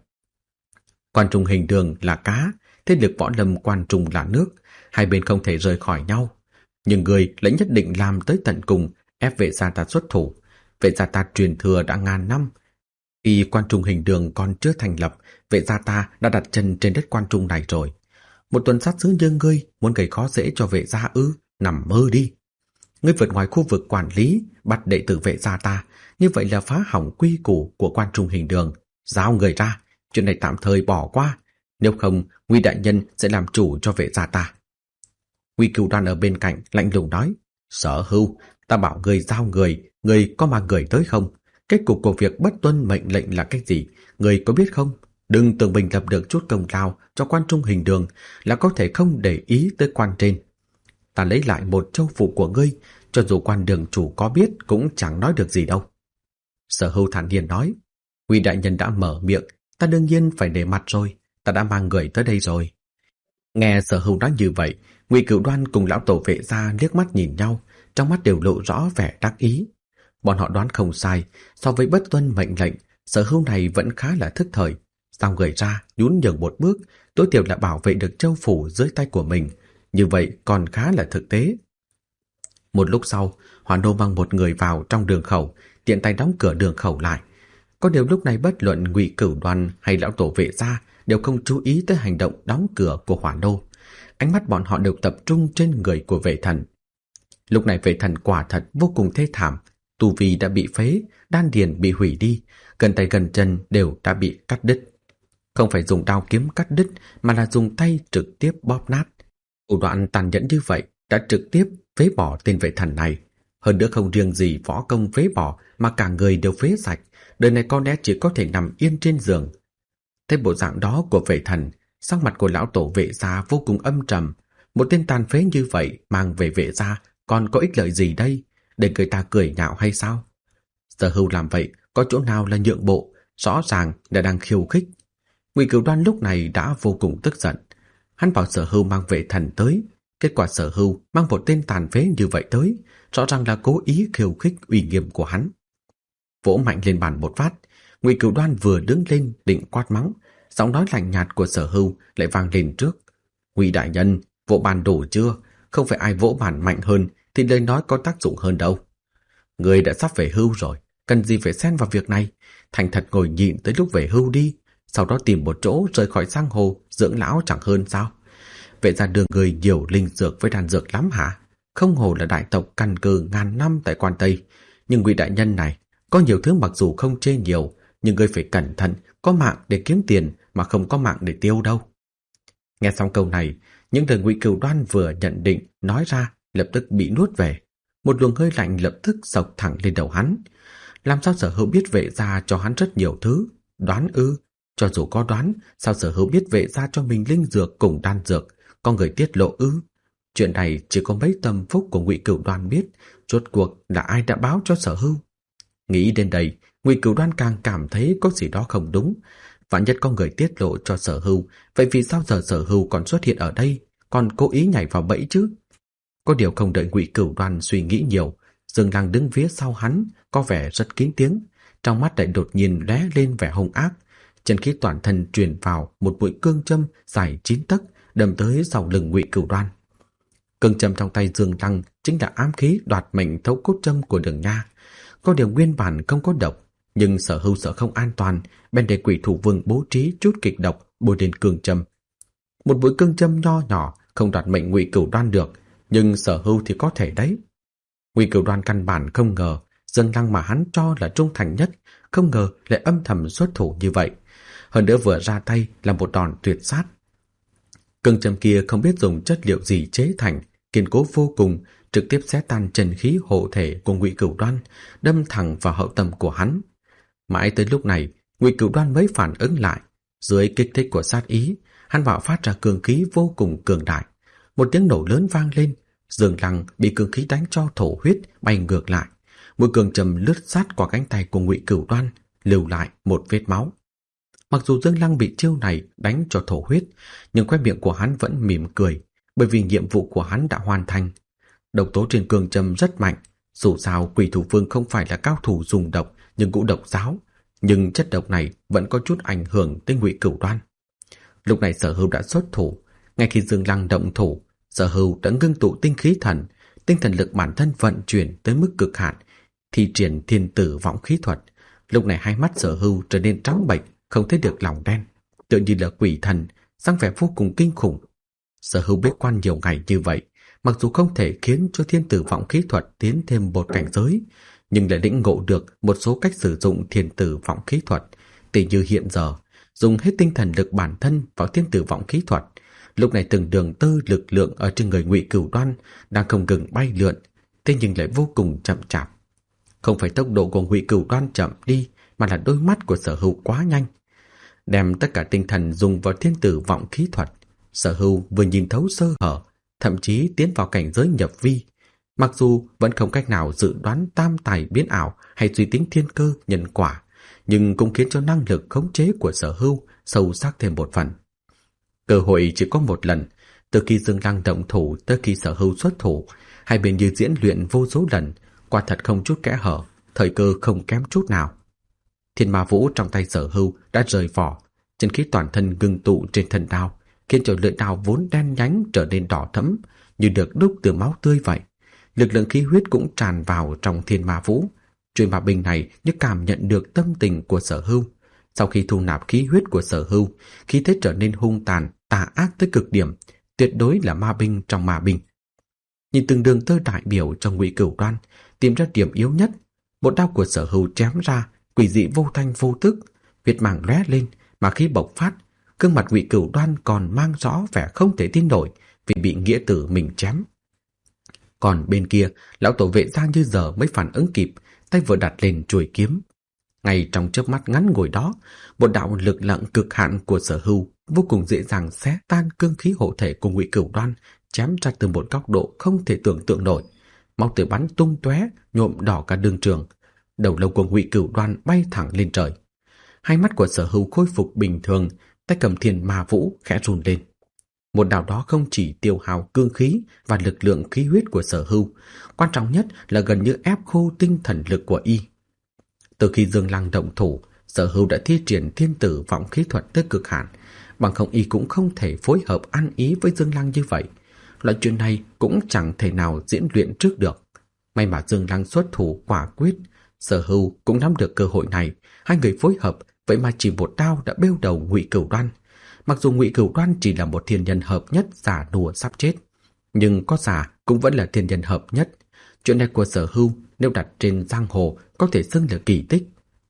Quan Trung Hình Đường là cá, thế lực võ lâm Quan Trung là nước, hai bên không thể rời khỏi nhau. Nhưng người lại nhất định làm tới tận cùng, ép Vệ gia ta xuất thủ. Vệ gia ta truyền thừa đã ngàn năm. Y Quan Trung Hình Đường còn chưa thành lập, Vệ gia ta đã đặt chân trên đất Quan Trung này rồi. Một tuần sát sứ như ngươi muốn gây khó dễ cho Vệ gia ư? Nằm mơ đi. Ngươi vượt ngoài khu vực quản lý, bắt đệ tử Vệ gia ta, như vậy là phá hỏng quy củ của Quan Trung Hình Đường. Giao người ra, chuyện này tạm thời bỏ qua, nếu không Ngụy đại nhân sẽ làm chủ cho Vệ gia ta." Ngụy Cửu Đoan ở bên cạnh lạnh lùng nói: "Sở Hưu, ta bảo người giao người, người có mang người tới không? Kết cục của việc bất tuân mệnh lệnh là cái gì, người có biết không? Đừng tưởng mình lập được chút công lao cho Quan Trung Hình Đường là có thể không để ý tới quan trên. Ta lấy lại một châu phủ của ngươi, cho dù quan đường chủ có biết cũng chẳng nói được gì đâu." Sở Hưu thản nhiên nói: "Ngụy đại nhân đã mở miệng, ta đương nhiên phải để mặt rồi, ta đã mang người tới đây rồi." Nghe Sở Hưu nói như vậy, Ngụy Cửu Đoan cùng lão tổ Vệ gia liếc mắt nhìn nhau, trong mắt đều lộ rõ vẻ đắc ý. Bọn họ đoán không sai, so với bất tuân mệnh lệnh, Sở Hưu này vẫn khá là thức thời. Sao người ra nhún nhường một bước, tối thiểu là bảo vệ được châu phủ dưới tay của mình, như vậy còn khá là thực tế. Một lúc sau, Hỏa Nô mang một người vào trong đường khẩu, tiện tay đóng cửa đường khẩu lại. Có điều lúc này bất luận Ngụy Cửu Đoan hay lão tổ Vệ gia đều không chú ý tới hành động đóng cửa của Hỏa Nô. Ánh mắt bọn họ đều tập trung trên người của Vệ Thần. Lúc này Vệ Thần quả thật vô cùng thê thảm, tu vi đã bị phế, đan điền bị hủy đi, gần tay gần chân đều đã bị cắt đứt. Không phải dùng đao kiếm cắt đứt mà là dùng tay trực tiếp bóp nát. Thủ đoạn tàn nhẫn như vậy đã trực tiếp phế bỏ tên Vệ Thần này. Hơn nữa không riêng gì võ công phế bỏ mà cả người đều phế sạch, đời này con lẽ chỉ có thể nằm yên trên giường. Thấy bộ dạng đó của Vệ Thần, sắc mặt của lão tổ Vệ gia vô cùng âm trầm. Một tên tàn phế như vậy mang về Vệ gia còn có ích lợi gì đây? Để người ta cười nhạo hay sao? Sở Hưu làm vậy có chỗ nào là nhượng bộ, rõ ràng là đang khiêu khích. Ngụy Cửu Đoan lúc này đã vô cùng tức giận. Hắn bảo Sở Hưu mang Vệ Thần tới, kết quả Sở Hưu mang một tên tàn phế như vậy tới, rõ ràng là cố ý khiêu khích uy nghiêm của hắn. Vỗ mạnh lên bàn một phát, Ngụy Cửu Đoan vừa đứng lên định quát mắng, giọng nói lạnh nhạt của Sở Hưu lại vang lên trước. Ngụy đại nhân, vỗ bàn đủ chưa? Không phải ai vỗ bàn mạnh hơn thì lời nói có tác dụng hơn đâu. Người đã sắp về hưu rồi, cần gì phải xen vào việc này? Thành thật ngồi nhịn tới lúc về hưu đi, sau đó tìm một chỗ rời khỏi giang hồ dưỡng lão chẳng hơn sao? Vệ gia đường người nhiều linh dược với đan dược lắm hả? Không hồ là đại tộc căn cơ ngàn năm tại Quan Tây, nhưng Ngụy đại nhân này có nhiều thứ mặc dù không chê nhiều, nhưng ngươi phải cẩn thận, có mạng để kiếm tiền mà không có mạng để tiêu đâu. Nghe xong câu này, những lời Ngụy Cửu Đoan vừa nhận định nói ra lập tức bị nuốt về. Một luồng hơi lạnh lập tức xộc thẳng lên đầu hắn. Làm sao Sở Hữu biết Vệ gia cho hắn rất nhiều thứ? Đoán ư? Cho dù có đoán, sao Sở Hữu biết Vệ gia cho mình linh dược cùng đan dược? Có người tiết lộ ư? Chuyện này chỉ có mấy tâm phúc của Ngụy Cửu Đoan biết. Rốt cuộc là ai đã báo cho Sở Hữu? Nghĩ đến đây, Ngụy Cửu Đoan càng cảm thấy có gì đó không đúng. Vạn nhất có người tiết lộ cho Sở Hữu, vậy vì sao giờ Sở Hữu còn xuất hiện ở đây, còn cố ý nhảy vào bẫy chứ? Có điều không đợi Ngụy Cửu Đoan suy nghĩ nhiều, Dương Lăng đứng phía sau hắn, có vẻ rất kín tiếng, trong mắt lại đột nhiên lóe lên vẻ hung ác, chân khí toàn thân truyền vào một mũi cương châm dài 9 tấc, đâm tới sau lưng Ngụy Cửu Đoan. Cương châm trong tay Dương Lăng chính là ám khí đoạt mệnh thấu cốt châm của Đường Nha. Có điều nguyên bản không có độc, nhưng Sở Hữu sợ không an toàn, bèn để Quỷ Thủ Vương bố trí chút kịch độc bôi lên cương châm. Một mũi cương châm nho nhỏ không đoạt mệnh Ngụy Cửu Đoan được, nhưng Sở Hữu thì có thể đấy. Ngụy Cửu Đoan căn bản không ngờ Dương Lăng mà hắn cho là trung thành nhất, không ngờ lại âm thầm xuất thủ như vậy. Hơn nữa vừa ra tay là một đòn tuyệt sát. Cương châm kia không biết dùng chất liệu gì chế thành, kiên cố vô cùng, trực tiếp xé tan chân khí hộ thể của Ngụy Cửu Đoan, đâm thẳng vào hậu tâm của hắn. Mãi tới lúc này, Ngụy Cửu Đoan mới phản ứng lại. Dưới kích thích của sát ý, hắn bạo phát ra cường khí vô cùng cường đại. Một tiếng nổ lớn vang lên, Dương Lăng bị cường khí đánh cho thổ huyết bay ngược lại. Mũi cương châm lướt sát qua cánh tay của Ngụy Cửu Đoan, lưu lại một vết máu. Mặc dù Dương Lăng bị chiêu này đánh cho thổ huyết, nhưng khóe miệng của hắn vẫn mỉm cười, bởi vì nhiệm vụ của hắn đã hoàn thành. Độc tố trên cương châm rất mạnh, dù sao Quỷ Thủ Vương không phải là cao thủ dùng độc, nhưng cũng độc giáo, nhưng chất độc này vẫn có chút ảnh hưởng tới Ngụy Cửu Đoan. Lúc này Sở Hữu đã xuất thủ, ngay khi Dương Lăng động thủ, Sở Hữu đã ngưng tụ tinh khí thần, tinh thần lực bản thân vận chuyển tới mức cực hạn, thi triển thiên tử vọng khí thuật. Lúc này hai mắt Sở Hữu trở nên trắng bệch, không thấy được lòng đen, tựa như là quỷ thần, dáng vẻ vô cùng kinh khủng. Sở Hữu bế quan nhiều ngày như vậy, mặc dù không thể khiến cho thiên tử vọng khí thuật tiến thêm một cảnh giới, nhưng lại lĩnh ngộ được một số cách sử dụng thiên tử vọng khí thuật, tỉ như hiện giờ dùng hết tinh thần lực bản thân vào thiên tử vọng khí thuật. Lúc này từng đường tơ lực lượng ở trên người Ngụy Cửu Đoan đang không ngừng bay lượn, thế nhưng lại vô cùng chậm chạp. Không phải tốc độ của Ngụy Cửu Đoan chậm đi, mà là đôi mắt của Sở Hữu quá nhanh. Đem tất cả tinh thần dùng vào thiên tử vọng khí thuật, Sở Hữu vừa nhìn thấu sơ hở, thậm chí tiến vào cảnh giới nhập vi. Mặc dù vẫn không cách nào dự đoán tam tài biến ảo hay suy tính thiên cơ nhân quả, nhưng cũng khiến cho năng lực khống chế của Sở Hữu sâu sắc thêm một phần. Cơ hội chỉ có một lần, từ khi Dương Lăng động thủ tới khi Sở Hữu xuất thủ, hai bên như diễn luyện vô số lần, quả thật không chút kẽ hở, thời cơ không kém chút nào. Thiên Ma Vũ trong tay Sở Hữu đã rời vỏ, chân khí toàn thân ngưng tụ trên thân đao, khiến cho lưỡi đao vốn đen nhánh trở nên đỏ thẫm, như được đúc từ máu tươi vậy. lực lượng khí huyết cũng tràn vào trong Thiên Ma Vũ. Truyền ma binh này như cảm nhận được tâm tình của Sở Hưu. Sau khi thu nạp khí huyết của Sở Hưu, khí thế trở nên hung tàn, tà ác tới cực điểm, tuyệt đối là ma binh trong ma binh. Nhìn từng đường tơ đại biểu trong Ngụy Cửu Đoan, tìm ra điểm yếu nhất, một đao của Sở Hưu chém ra, quỷ dị vô thanh vô tức, huyết màng lóe lên, mà khí bộc phát, gương mặt Ngụy Cửu Đoan còn mang rõ vẻ không thể tin nổi vì bị nghĩa tử mình chém. Còn bên kia, lão tổ Vệ Gia như giờ mới phản ứng kịp, tay vừa đặt lên chuôi kiếm. Ngay trong chớp mắt ngắn ngủi đó, một đạo lực lượng cực hạn của Sở Hưu vô cùng dễ dàng xé tan cương khí hộ thể của Ngụy Cửu Đoan, chém ra từ một góc độ không thể tưởng tượng nổi. Máu tươi bắn tung tóe, nhuộm đỏ cả đường trường. Đầu lâu của Ngụy Cửu Đoan bay thẳng lên trời. Hai mắt của Sở Hưu khôi phục bình thường, tay cầm Thiên Ma Vũ khẽ run lên. Một đạo đó không chỉ tiêu hao cương khí và lực lượng khí huyết của Sở Hưu, quan trọng nhất là gần như ép khô tinh thần lực của y. Từ khi Dương Lăng động thủ, Sở Hưu đã thi triển thiên tử vọng khí thuật tới cực hạn, bằng không y cũng không thể phối hợp ăn ý với Dương Lăng như vậy. Loại chuyện này cũng chẳng thể nào diễn luyện trước được. May mà Dương Lăng xuất thủ quả quyết, Sở Hưu cũng nắm được cơ hội này, hai người phối hợp, vậy mà chỉ một đao đã bêu đầu Ngụy Cửu Đoan. Mặc dù Ngụy Cửu Đoan chỉ là một thiên nhân hợp nhất già nua sắp chết, nhưng có già cũng vẫn là thiên nhân hợp nhất. Chuyện này của Sở Hưu nếu đặt trên giang hồ có thể xưng là kỳ tích.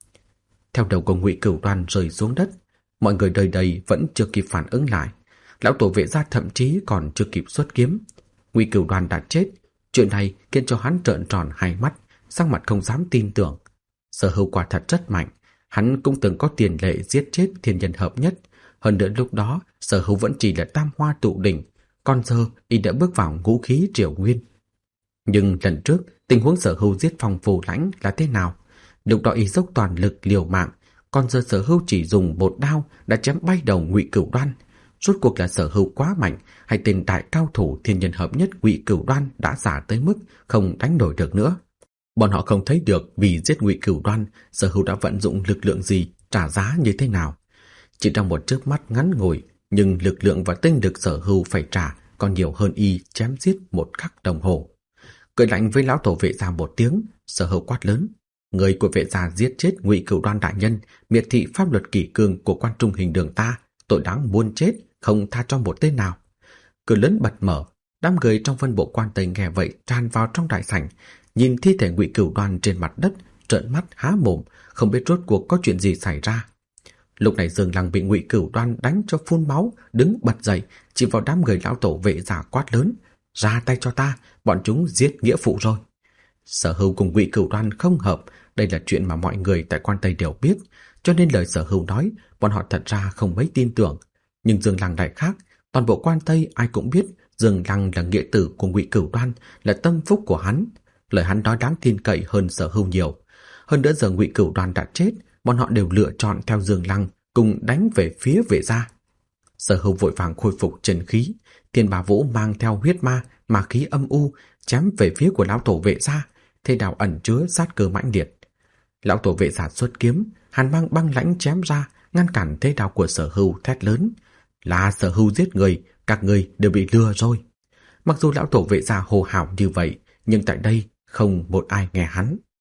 Theo đầu của Ngụy Cửu Đoan rơi xuống đất, mọi người nơi đây vẫn chưa kịp phản ứng lại. Lão tổ Vệ Gia thậm chí còn chưa kịp xuất kiếm. Ngụy Cửu Đoan đã chết. Chuyện này khiến cho hắn trợn tròn hai mắt, sắc mặt không dám tin tưởng. Sở Hưu quả thật rất mạnh, hắn cũng từng có tiền lệ giết chết thiên nhân hợp nhất. Hơn nữa lúc đó Sở Hưu vẫn chỉ là tam hoa tụ đỉnh, còn giờ y đã bước vào ngũ khí triều nguyên. Nhưng lần trước tình huống Sở Hưu giết Phong Phù Lãnh là thế nào? Lúc đó y dốc toàn lực liều mạng, còn giờ Sở Hưu chỉ dùng một đao đã chém bay đầu Ngụy Cửu Đoan. Rốt cuộc là Sở Hưu quá mạnh, hay tên đại cao thủ thiên nhân hợp nhất Ngụy Cửu Đoan đã giả tới mức không đánh nổi được nữa? Bọn họ không thấy được vì giết Ngụy Cửu Đoan, Sở Hưu đã vận dụng lực lượng gì, trả giá như thế nào. Chỉ trong một chớp mắt ngắn ngủi, nhưng lực lượng và tinh lực Sở Hưu phải trả còn nhiều hơn y chém giết một khắc đồng hồ. Cười lạnh với lão tổ Vệ Gia một tiếng, Sở Hưu quát lớn: người của Vệ Gia giết chết Ngụy Cửu Đoan đại nhân, miệt thị pháp luật kỷ cương của quan trung hình đường ta, tội đáng muôn chết, không tha cho một tên nào. Cửa lớn bật mở, đám người trong phân bộ quan Tây nghe vậy tràn vào trong đại sảnh, nhìn thi thể Ngụy Cửu Đoan trên mặt đất, trợn mắt há mồm, không biết rốt cuộc có chuyện gì xảy ra. Lúc này Dương Lăng bị Ngụy Cửu Đoan đánh cho phun máu, đứng bật dậy, chỉ vào đám người lão tổ Vệ Gia quát lớn: ra tay cho ta, bọn chúng giết nghĩa phụ rồi. Sở Hưu cùng Ngụy Cửu Đoan không hợp, đây là chuyện mà mọi người tại quan Tây đều biết, cho nên lời Sở Hưu nói, bọn họ thật ra không mấy tin tưởng. Nhưng Dương Lăng lại khác, toàn bộ quan Tây ai cũng biết Dương Lăng là nghĩa tử của Ngụy Cửu Đoan, là tâm phúc của hắn. Lời hắn nói đáng tin cậy hơn Sở Hưu nhiều. Hơn nữa giờ Ngụy Cửu Đoan đã chết, bọn họ đều lựa chọn theo Dương Lăng cùng đánh về phía Vệ Gia. Sở Hưu vội vàng khôi phục chân khí, Thiên Ma Vũ mang theo huyết ma khí âm u chém về phía của lão tổ Vệ Gia, thế đao ẩn chứa sát cơ mãnh liệt. Lão tổ Vệ Gia xuất kiếm, hàn băng băng lãnh chém ra, ngăn cản thế đao của Sở Hưu, thét lớn: là Sở Hưu giết người, các người đều bị lừa rồi. Mặc dù lão tổ Vệ Gia hô hào như vậy, nhưng tại đây không một ai nghe hắn.